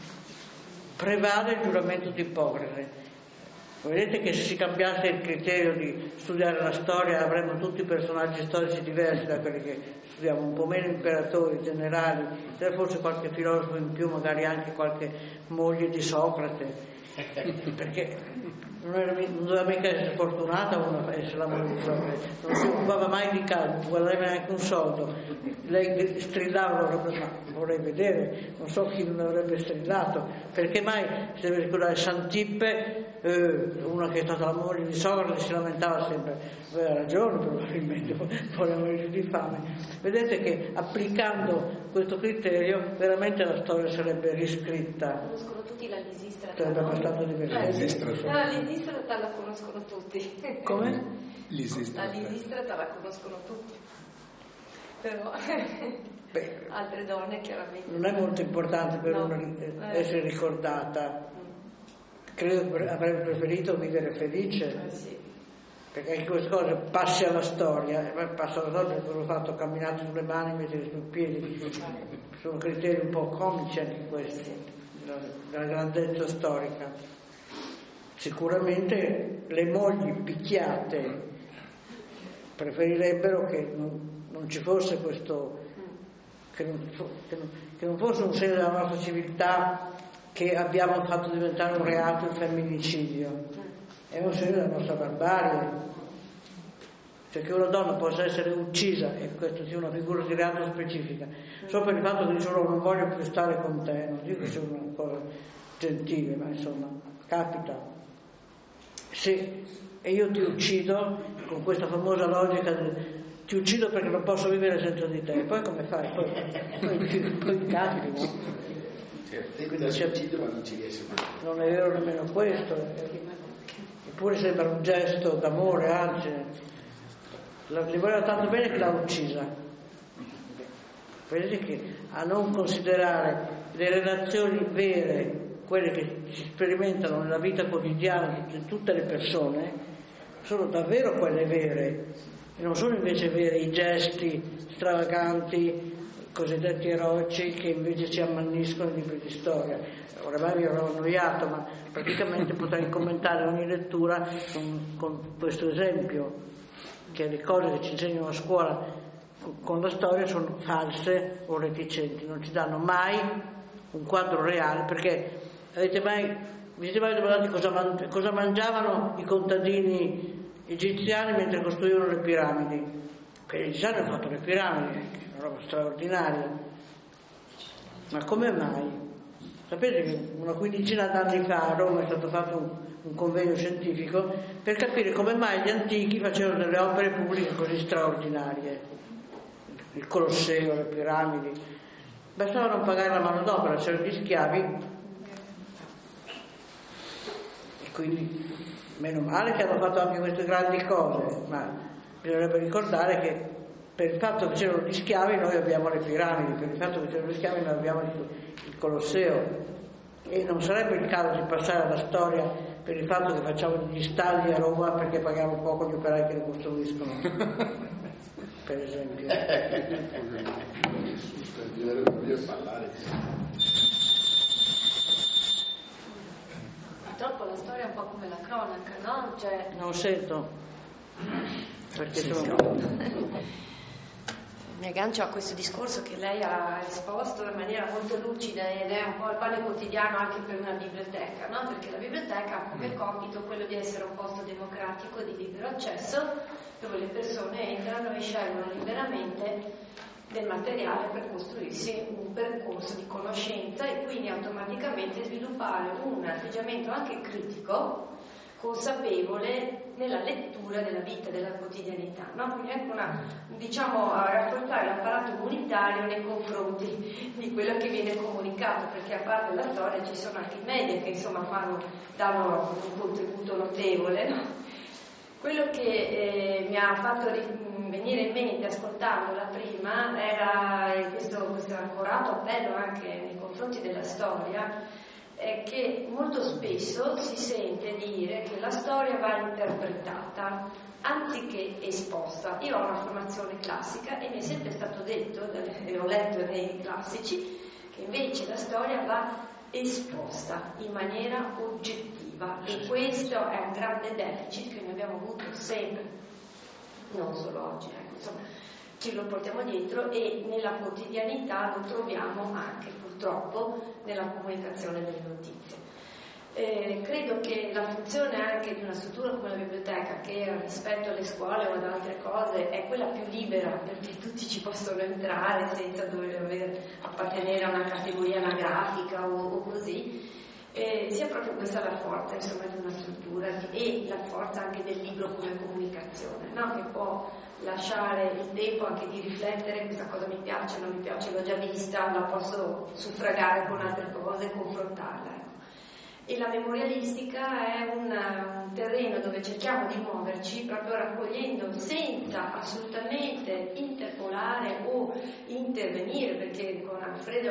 Prevale il giuramento di Ippocrate. Vedete che se si cambiasse il criterio di studiare la storia avremmo tutti personaggi storici diversi da quelli che studiamo, un po' meno imperatori, generali, forse qualche filosofo in più, magari anche qualche moglie di Socrate, perché non doveva mica essere fortunata una essere la moglie di Socrate, non si occupava mai di casa, non guadagnava neanche un soldo, lei strillava, ma vorrei vedere, non so chi non avrebbe strillato, perché mai si deve ricordare Santippe, una che è stata la moglie di Socrate, si lamentava sempre, aveva ragione probabilmente, voleva morire di fame. Vedete che applicando questo criterio veramente la storia sarebbe riscritta. Conoscono tutti la Lisistrata. Sarebbe abbastanza divertente. La Lisistrata la conoscono tutti. Come? La Lisistrata la conoscono tutti. Però altre donne chiaramente. Non è molto importante per una essere ricordata. Credo che avrebbe preferito vivere felice. Sì. Perché anche queste cose passi alla storia, passa alla storia perché ho fatto camminare sulle mani, mettere sui piedi, sono criteri un po' comici anche questi, della grandezza storica. Sicuramente le mogli picchiate preferirebbero che non ci fosse questo, che non fosse un segno della nostra civiltà che abbiamo fatto diventare un reato il femminicidio. È un segno della nostra barbarie, cioè che una donna possa essere uccisa, e questa sia una figura di reato specifica, solo per il fatto che dice non voglio più stare con te, non dico che sia una cosa gentile, ma insomma capita. Se e io ti uccido con questa famosa logica ti uccido perché non posso vivere senza di te, poi come fai? Poi capiti, no? Non è vero nemmeno questo. Eppure sembra un gesto d'amore, anzi, le voleva tanto bene che l'ha uccisa. Vedete che a non considerare le relazioni vere, quelle che si sperimentano nella vita quotidiana di tutte le persone, sono davvero quelle vere, e non sono invece veri i gesti stravaganti, cosiddetti eroici, che invece ci ammanniscono i libri di storia. Oramai mi avrò annoiato, ma praticamente potrei commentare ogni lettura con questo esempio, che le cose che ci insegnano a scuola con la storia sono false o reticenti, non ci danno mai un quadro reale, perché vi siete mai domandati cosa mangiavano i contadini egiziani mentre costruivano le piramidi? Perché gli egiziani hanno fatto le piramidi, una roba straordinaria, ma come mai? Sapete che una quindicina d'anni fa a Roma è stato fatto un convegno scientifico per capire come mai gli antichi facevano delle opere pubbliche così straordinarie, il Colosseo, le piramidi, bastava non pagare la manodopera, c'erano gli schiavi, e quindi meno male che hanno fatto anche queste grandi cose, ma bisognerebbe ricordare che per il fatto che c'erano gli schiavi noi abbiamo le piramidi, per il fatto che c'erano gli schiavi noi abbiamo il Colosseo, e non sarebbe il caso di passare alla storia per il fatto che facciamo degli stalli a Roma perché paghiamo poco gli operai che li costruiscono, per esempio. Purtroppo la storia è un po' come la cronaca, no? Cioè... Non sento, perché sono... Mi aggancio a questo discorso che lei ha esposto in maniera molto lucida, ed è un po' il pane quotidiano anche per una biblioteca, no? Perché la biblioteca ha come compito quello di essere un posto democratico di libero accesso, dove le persone entrano e scelgono liberamente del materiale per costruirsi un percorso di conoscenza e quindi automaticamente sviluppare un atteggiamento anche critico, consapevole nella lettura della vita, della quotidianità, no? Quindi anche a rafforzare l'apparato comunitario nei confronti di quello che viene comunicato, perché a parte la storia ci sono anche i media che insomma danno un contributo notevole, no? Quello che mi ha fatto venire in mente ascoltandola prima era questo accorato appello anche nei confronti della storia, è che molto spesso si sente dire che la storia va interpretata anziché esposta. Io ho una formazione classica e mi è sempre stato detto, e ho letto nei classici, che invece la storia va esposta in maniera oggettiva, e questo è un grande deficit che noi abbiamo avuto sempre, non solo oggi, insomma, ci lo portiamo dietro e nella quotidianità lo troviamo anche purtroppo nella comunicazione delle notizie. Credo che la funzione anche di una struttura come la biblioteca, che rispetto alle scuole o ad altre cose è quella più libera, perché tutti ci possono entrare senza dover appartenere a una categoria anagrafica o così, sia proprio questa la forza, insomma, di una struttura e la forza anche del libro come comunicazione, no? Che può lasciare il tempo anche di riflettere: questa cosa mi piace, non mi piace, l'ho già vista, la posso suffragare con altre cose, confrontarla. E la memorialistica è un terreno dove cerchiamo di muoverci proprio raccogliendo senza assolutamente interpolare o intervenire, perché con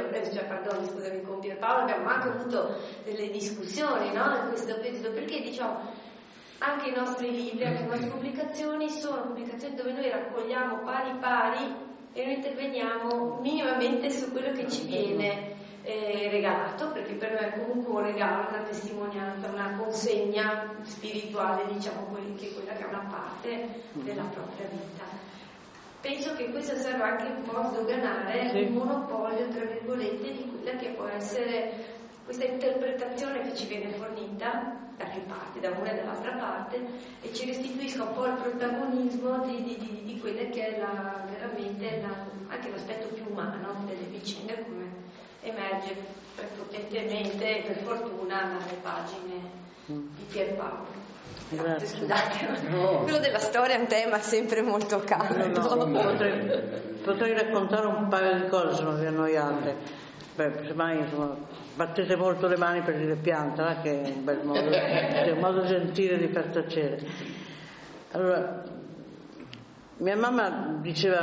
con Pierpaolo abbiamo anche avuto delle discussioni, no? In questo periodo, perché diciamo anche i nostri libri, anche le nostre pubblicazioni sono pubblicazioni dove noi raccogliamo pari e noi interveniamo minimamente su quello che ci viene regalato, perché per noi è comunque un regalo, una testimonianza, una consegna spirituale, diciamo, che è quella che è una parte della propria vita. Penso che questo serva anche un po' a sdoganare il monopolio, tra virgolette, di quella che può essere questa interpretazione che ci viene fornita da più parti, da una e dall'altra parte, e ci restituisca un po' il protagonismo di quella che è veramente anche l'aspetto più umano delle vicende, come emerge prepotentemente, per fortuna, dalle pagine di Pierpaolo. Grazie. Scusate, No. Quello della storia è un tema sempre molto caldo. Potrei raccontare un paio di cose se non vi annoiate. Semmai, insomma, battete molto le mani per dire pianta, che è un bel modo, è un modo gentile di far tacere. Allora, mia mamma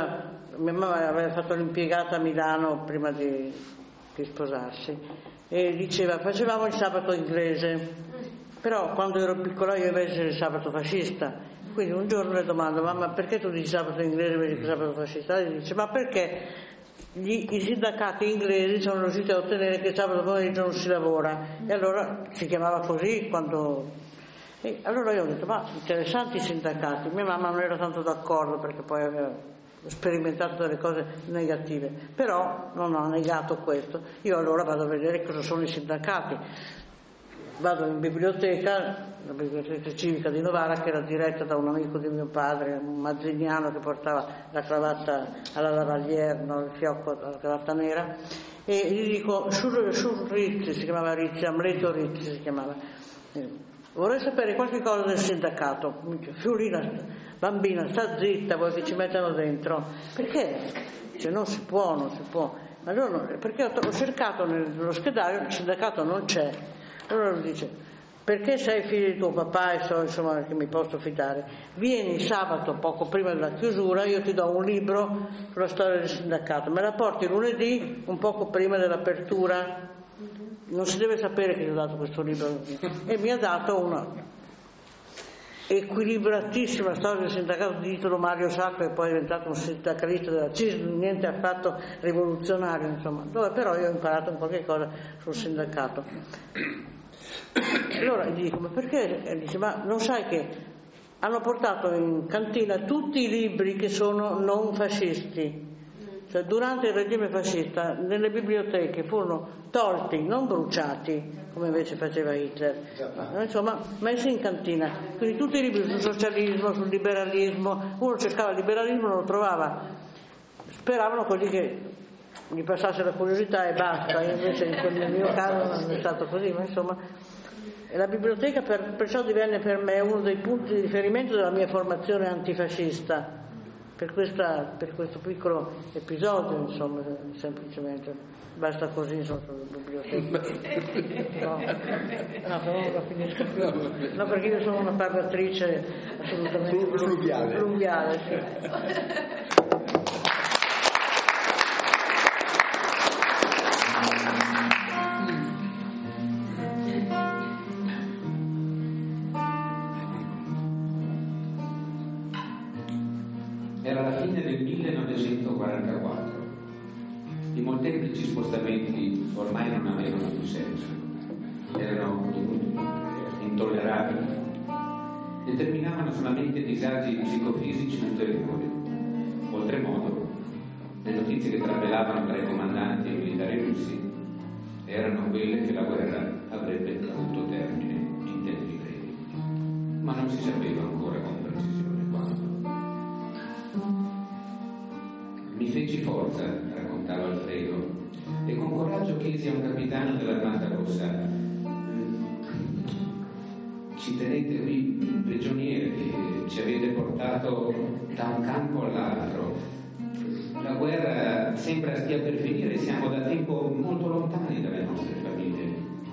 aveva fatto l'impiegata a Milano prima di sposarsi, e diceva: facevamo il sabato inglese, però quando ero piccola io invece il sabato fascista. Quindi un giorno le domando: mamma, perché tu dici sabato inglese invece che sabato fascista? Lei dice: ma perché i sindacati inglesi sono riusciti a ottenere che il sabato pomeriggio non si lavora, e allora si chiamava così e allora io ho detto: ma interessanti i sindacati. Mia mamma non era tanto d'accordo, perché poi aveva sperimentato delle cose negative, però non ho negato questo. Io allora vado a vedere cosa sono i sindacati, vado in biblioteca, la biblioteca civica di Novara, che era diretta da un amico di mio padre, un mazziniano che portava la cravatta alla lavalière, no, il fiocco alla cravatta nera, e gli dico: Rizzi, si chiamava Rizzi, Amleto Rizzi si chiamava, vorrei sapere qualche cosa del sindacato. Fiorina, bambina, sta zitta, vuoi che ci mettano dentro? Perché? Dice: non si può. Allora, perché ho cercato nello schedario, il sindacato non c'è. Allora lui dice: perché sei figlio di tuo papà e so, insomma, che mi posso fidare, vieni sabato poco prima della chiusura, io ti do un libro sulla storia del sindacato, me la porti lunedì un poco prima dell'apertura, non si deve sapere che ti ho dato questo libro. E mi ha dato una equilibratissima storia del sindacato di titolo Mario Sacco, e poi è diventato un sindacalista della CISL, niente affatto rivoluzionario, insomma, dove però io ho imparato qualche cosa sul sindacato. Allora gli dico: ma perché? E dice: ma non sai che hanno portato in cantina tutti i libri che sono non fascisti, cioè durante il regime fascista nelle biblioteche furono tolti, non bruciati come invece faceva Hitler, ma, insomma, messi in cantina, quindi tutti i libri sul socialismo, sul liberalismo. Uno cercava il liberalismo, non lo trovava, speravano così che gli passasse la curiosità e basta. Invece nel mio caso non è stato così, ma insomma. E la biblioteca perciò divenne per me uno dei punti di riferimento della mia formazione antifascista, per questo piccolo episodio, insomma, semplicemente. Basta così, insomma, sulla biblioteca. No, la finisco più. No, perché io sono una parlatrice assolutamente fluviale, sì. Era la fine del 1944. I molteplici spostamenti ormai non avevano più senso, erano intollerabili, determinavano solamente disagi psicofisici notevoli. Oltremodo, le notizie che trapelavano tra i comandanti e i militari russi erano quelle che la guerra avrebbe avuto termine in tempi brevi, ma non si sapeva ancora con precisione quando. Mi feci forza, raccontava Alfredo, e con coraggio chiesi a un capitano dell'Armata Rossa: ci tenete qui prigionieri, ci avete portato da un campo all'altro, la guerra sembra stia per finire, siamo da tempo molto lontani dalle nostre famiglie,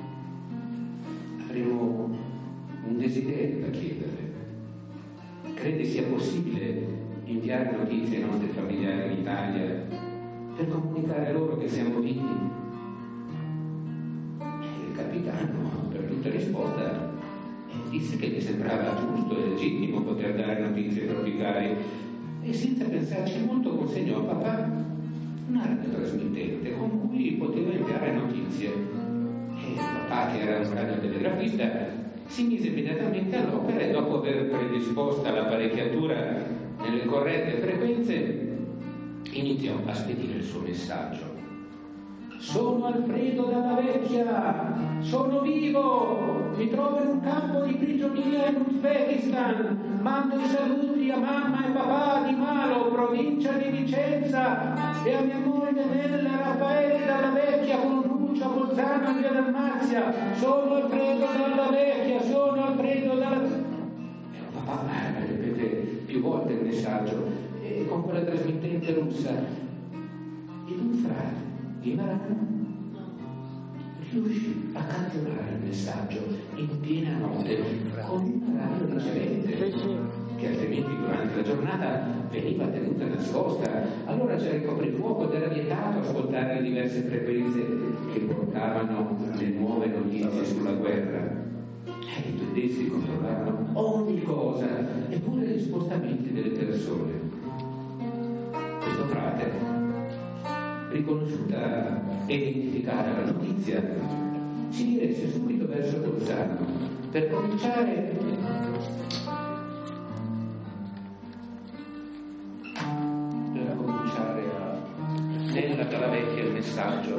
avremo un desiderio da chiederle. Crede sia possibile inviare notizie ai nostri familiari in Italia per comunicare loro che siamo vivi? Il capitano, per tutta risposta, disse che gli sembrava giusto e legittimo poter dare notizie ai propri cari, e senza pensarci molto consegnò a papà una radiotrasmittente con cui poteva inviare notizie. E papà, che era un radiotelegrafista, si mise immediatamente all'opera e, dopo aver predisposta l'apparecchiatura nelle corrette frequenze, iniziò a spedire il suo messaggio. Sono Alfredo Dalla Vecchia, sono vivo, mi trovo in un campo di prigionia in Uzbekistan, mando i saluti a mamma e papà di Malo, provincia di Vicenza, e a mia moglie Nella Raffaele Dalla Vecchia con Lucia Bolzano via Dalmazia. Sono Alfredo Dalla Vecchia, sono Alfredo Dalla Vecchia. E papà ripete più volte il messaggio, e con quella trasmittente russa, ed un frate di Marano riuscì a catturare il messaggio in piena notte con una radio ricevente, che altrimenti durante la giornata veniva tenuta nascosta. Allora c'era il coprifuoco ed era vietato ascoltare le diverse frequenze che portavano le nuove notizie sulla guerra. I tedeschi controllavano ogni cosa, eppure gli spostamenti delle persone. Questo frate, riconosciuta e identificata la notizia, si diresse subito verso Bolzano per cominciare a Nella Dalla Vecchia il messaggio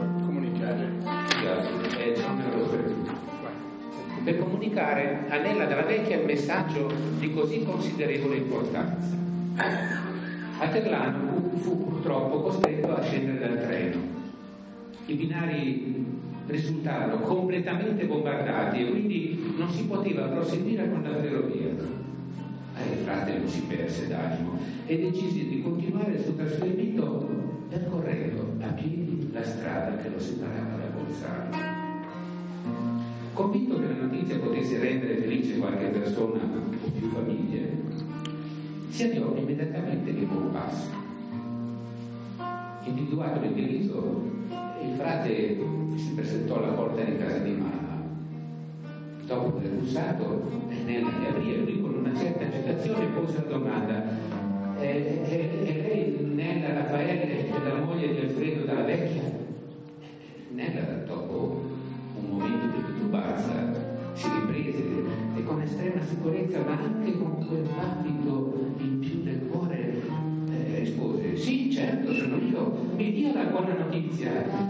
per comunicare a Nella Dalla Vecchia il messaggio di così considerevole importanza. A Teglano fu purtroppo costretto a scendere dal treno. I binari risultarono completamente bombardati e quindi non si poteva proseguire con la ferrovia. Il frate non si perse d'animo e decise di continuare il suo trasferimento percorrendo a piedi la strada che lo separava da Bolzano. Convinto che la notizia potesse rendere felice qualche persona o più famiglie, si avviò immediatamente di nuovo passo. Individuato l'indirizzo, il frate si presentò alla porta di casa di mamma. Dopo aver bussato, Nella che aprì, e lui con una certa agitazione pose la domanda: è lei Nella Raffaele, la moglie di Alfredo Dalla Vecchia? Nella, dopo un momento di titubanza, si riprese e con estrema sicurezza, ma anche con quel battito in più del cuore, rispose: sì, certo, sono io, mi dia la buona notizia.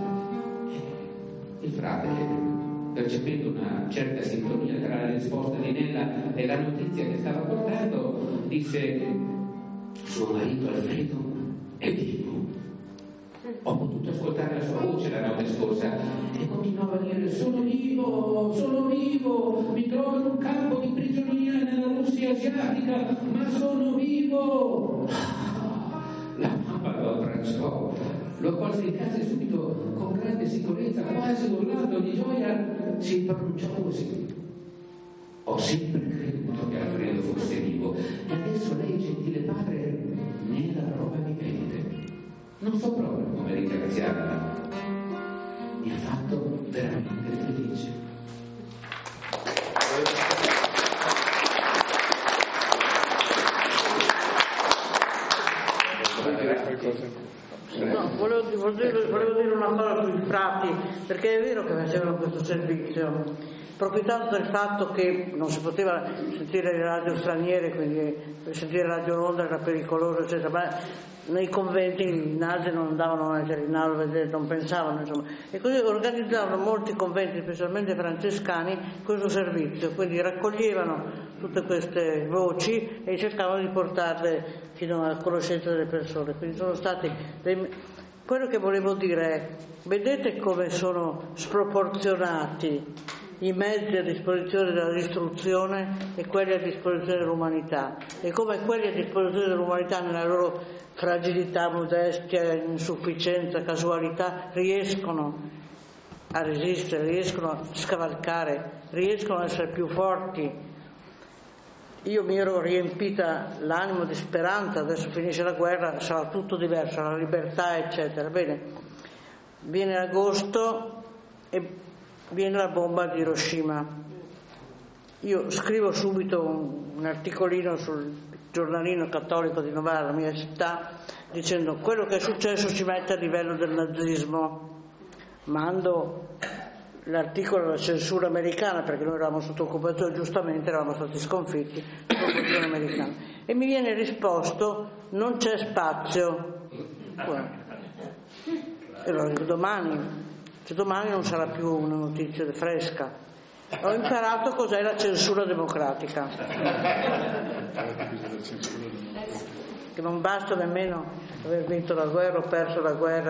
Il frate, percependo una certa sintonia tra la risposta di Nella e la notizia che stava portando, disse: suo marito Alfredo è vivo. ho potuto ascoltare la sua voce la notte scorsa e continuava a dire: sono vivo, mi trovo in un campo di prigionia nella Russia asiatica, ma sono vivo. La mamma lo abbracciò, lo accolse in casa e subito con grande sicurezza, quasi urlando di gioia, si pronunciò così: ho sempre creduto che Alfredo fosse vivo e adesso lei, gentile padre, ne è la prova vivente. Non so proprio come ringraziarla, mi ha fatto veramente felice. No, volevo dire una cosa sui frati, perché è vero che facevano questo servizio, approfittando del fatto che non si poteva sentire le radio straniere, quindi sentire Radio Londra era pericoloso, eccetera, ma nei conventi in Asia non andavano a mettere in aula, non pensavano, insomma, e così organizzavano molti conventi, specialmente francescani, questo servizio, quindi raccoglievano tutte queste voci e cercavano di portarle fino alla conoscenza delle persone. Quindi sono stati quello che volevo dire è: vedete come sono sproporzionati i mezzi a disposizione dell'istruzione e quelli a disposizione dell'umanità, e come quelli a disposizione dell'umanità nella loro fragilità, modestia, insufficienza, casualità riescono a resistere, riescono a scavalcare, riescono ad essere più forti. Io mi ero riempita l'animo di speranza, adesso finisce la guerra, sarà tutto diverso, la libertà, eccetera. Bene, viene agosto e viene la bomba di Hiroshima. Io scrivo subito un articolino sul giornalino cattolico di Novara, la mia città, dicendo: quello che è successo ci mette a livello del nazismo. Mando l'articolo alla censura americana, perché noi eravamo sotto occupazione, giustamente eravamo stati sconfitti dall'occupazione americana, e mi viene risposto: non c'è spazio. E allora dico: domani non sarà più una notizia fresca. Ho imparato cos'è la censura democratica, che non basta nemmeno aver vinto la guerra o perso la guerra,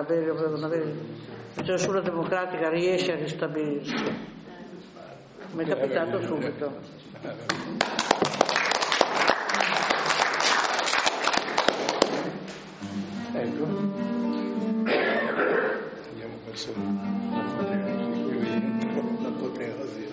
la censura democratica riesce a ristabilirsi. Mi è capitato subito. Ecco, andiamo verso l'apoteosi.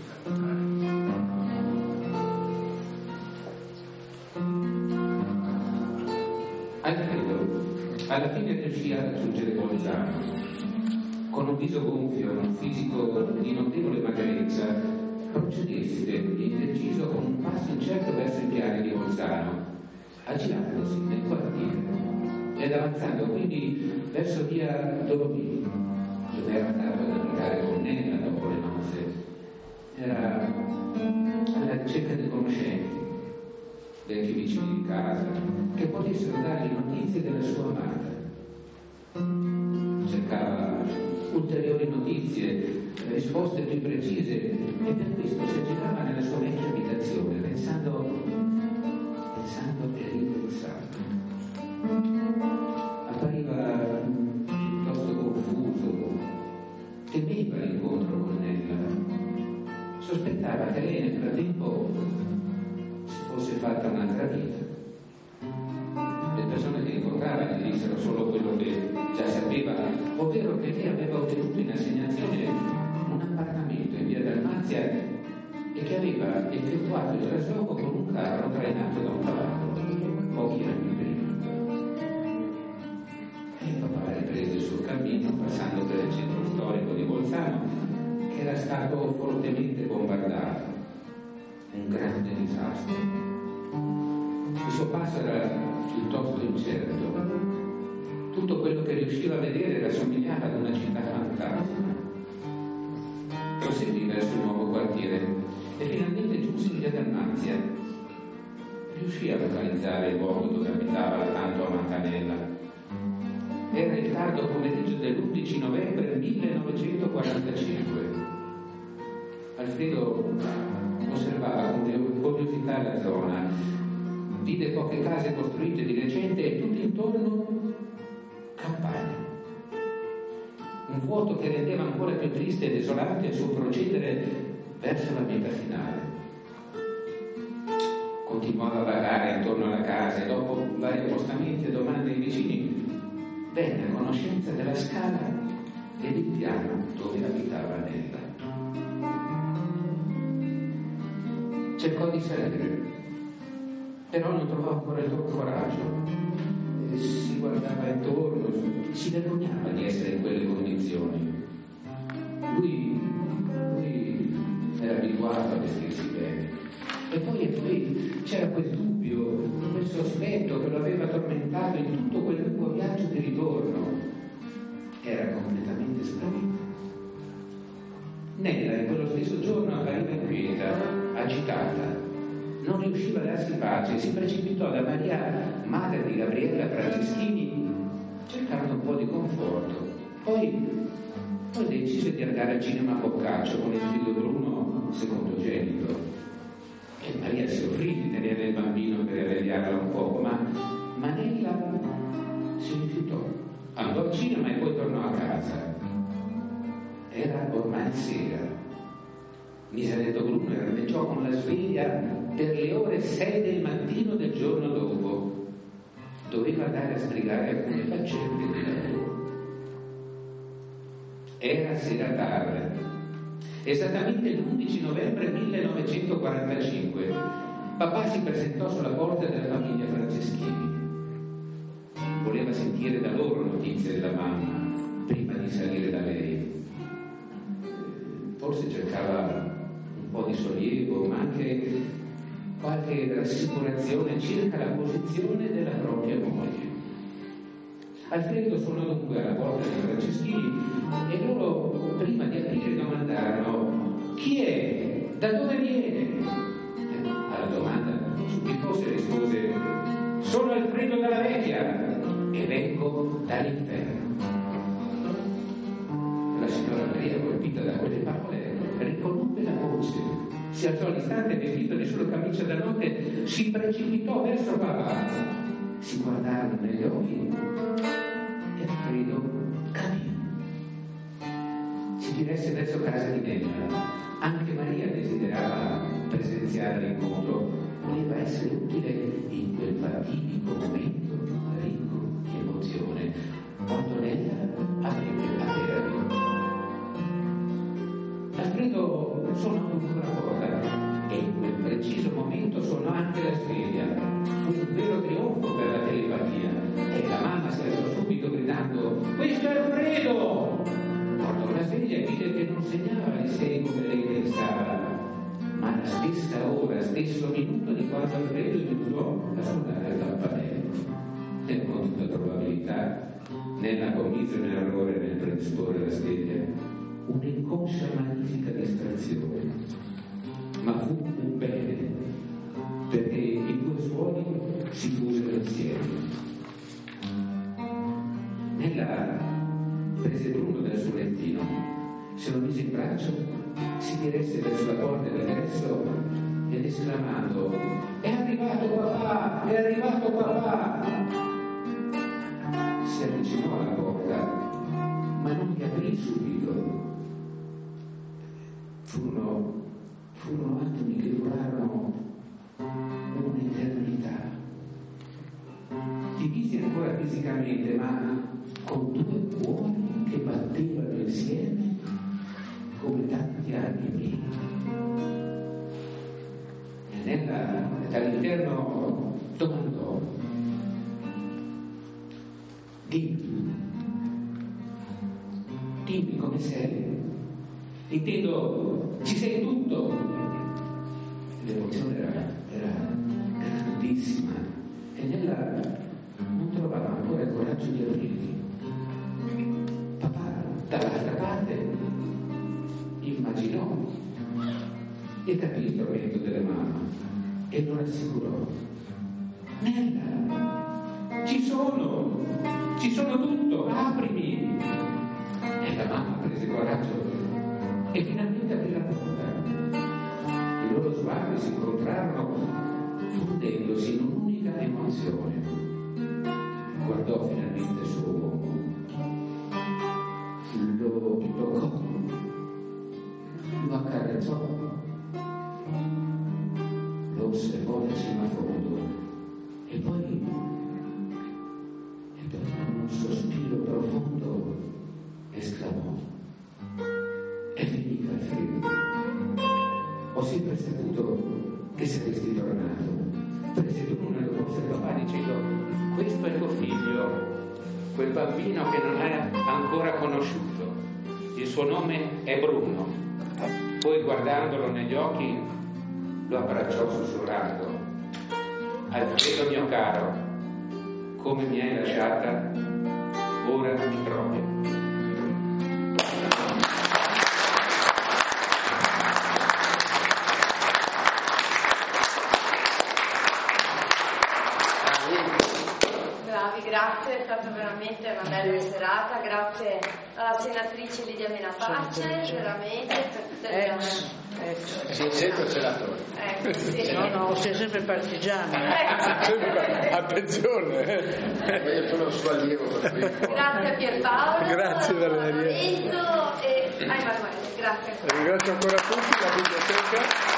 Alfredo alla fine riuscì a raggiungere Bolzano. Con un viso gonfio, un fisico di notevole magrezza, procedette indeciso con un passo incerto verso i piani di Bolzano, aggirandosi nel quartiere ed avanzando quindi verso via Dolomini, dove era andato ad abitare con Nella dopo le nozze. Era alla ricerca di conoscenti, vecchi vicini di casa, che potessero dargli notizie della sua amata. Cercava ulteriori notizie, risposte più precise, e per questo si aggirava nella sua vecchia abitazione, pensando e ripensando. Appariva piuttosto confuso, temeva l'incontro con Nella, sospettava che lei nel frattempo si fosse fatta un'altra vita. Le persone che incontrava gli dissero solo quello che già sapeva, ovvero che lei aveva ottenuto in assegnazione un appartamento in via Dalmazia e che aveva effettuato il trasloco con un carro trainato da un cavallo pochi anni prima. E papà riprese il suo cammino passando per il centro storico di Bolzano, che era stato fortemente bombardato. Un grande disastro. Il suo passo era piuttosto incerto. Tutto quello che riusciva a vedere rassomigliava ad una città fantasma. Proseguì verso il nuovo quartiere e finalmente giunse in via Dalmazia. Riuscì a localizzare il luogo dove abitava la tanto amata Nella. Era il tardo pomeriggio dell'11 novembre 1945. Alfredo osservava con curiosità la zona, vide poche case costruite di recente e tutto intorno campagne. vuoto che rendeva ancora più triste e desolante il suo procedere verso la meta finale. Continuava a vagare intorno alla casa e dopo vari appostamenti e domande ai vicini venne a conoscenza della scala e del piano dove abitava Nella. Cercò di salire, però non trovò ancora il suo coraggio. Si guardava intorno, si vergognava di essere in quelle condizioni. Lui era abituato a vestirsi bene. E poi c'era quel dubbio, quel sospetto che lo aveva tormentato in tutto quel lungo viaggio di ritorno. Era completamente smarrito. Nella in quello stesso giorno appariva inquieta, agitata. Non riusciva a darsi pace, si precipitò da Maria, madre di Gabriella Franceschini, cercando un po' di conforto. Poi decise di andare al cinema a Boccaccio con il figlio Bruno, secondogenito. E Maria si offrì di tenere il bambino per alleviarla un poco, ma Nella si rifiutò. Andò al cinema e poi tornò a casa. Era ormai sera. Mise a letto Bruno e ardeggiò con la sveglia per le ore 6 del mattino del giorno dopo. Doveva andare a sbrigare alcune faccende di lavoro. Era sera tarda, esattamente l'11 novembre 1945. Papà si presentò sulla porta della famiglia Franceschini. Voleva sentire da loro notizie della mamma prima di salire da lei. Forse cercava un po' di sollievo, ma anche qualche rassicurazione circa la posizione della propria moglie. Alfredo suonò dunque alla porta dei Franceschini e loro, prima di aprire, domandarono: chi è? Da dove viene? Alla domanda su chi fosse rispose: sono Alfredo dalla Vecchia e vengo dall'inferno. La signora Maria, colpita da quelle parole, riconobbe la voce, si alzò all'istante vestito di solo camicia da notte, si precipitò verso papà, si guardarono negli occhi e Alfredo capì. Si diresse verso casa di Nella. Anche Maria desiderava presenziare l'incontro, voleva essere utile in quel fatidico momento ricco di emozione, quando Nella avrebbe aperto. Alfredo suonò ancora la porta e in quel preciso momento suonò anche la sveglia. Fu un vero trionfo per la telepatia e la mamma si alzò subito gridando: questo è Alfredo! Guardò la sveglia e vide che non segnava le 6 come lei pensava, ma alla stessa ora, stesso minuto di quando Alfredo iniziò a suonare il campanello. E con tutta probabilità Nella commise un errore nel predisporre la sveglia, un'inconscia magnifica distrazione, ma fu un bene, perché i due suoni si fusero insieme. Nella prese Bruno dal suo lettino, se lo mise in braccio, si diresse verso la porta d'ingresso ed esclamando: è arrivato papà, è arrivato papà! Si avvicinò alla porta, ma non mi aprì subito. Furono attimi che durarono un'eternità, divisi ancora fisicamente, ma con due cuori che battevano insieme come tanti anni prima. E Nella dall'interno domandò: dimmi come sei, intendo, ci sei tutto. L'emozione era grandissima e Nella non trovava ancora il coraggio di aprirli. Papà dall'altra parte immaginò e capì il tormento della mamma e lo rassicurò: Nella, ci sono tutto, aprimi. E la mamma prese coraggio e finalmente aprì la porta. I loro sguardi si incontrarono fondendosi in un'unica emozione. Guardò finalmente il suo uomo lo toccò, lo accarezzò, lo osservò da cima a fondo e poi con un sospiro profondo esclamò: è finita il freddo. Ho sempre saputo che saresti tornato. Prese tu una dopo il papà dicendo: questo è tuo figlio, quel bambino che non hai ancora conosciuto. Il suo nome è Bruno. Poi, guardandolo negli occhi, lo abbracciò sussurrando: Alfredo mio caro, come mi hai lasciata, ora mi trovi. Grazie, è stata veramente una bella serata, grazie alla senatrice Lidia Menapace, veramente per tutte le Si è sempre senatore. Sì. No, sei sempre partigiano. Attenzione. Io sono il suo allievo. Grazie a Pierpaolo, Grazie Valeria. a Lorenzo e a Emanuele. Grazie. Ringrazio ancora tutti, la biblioteca.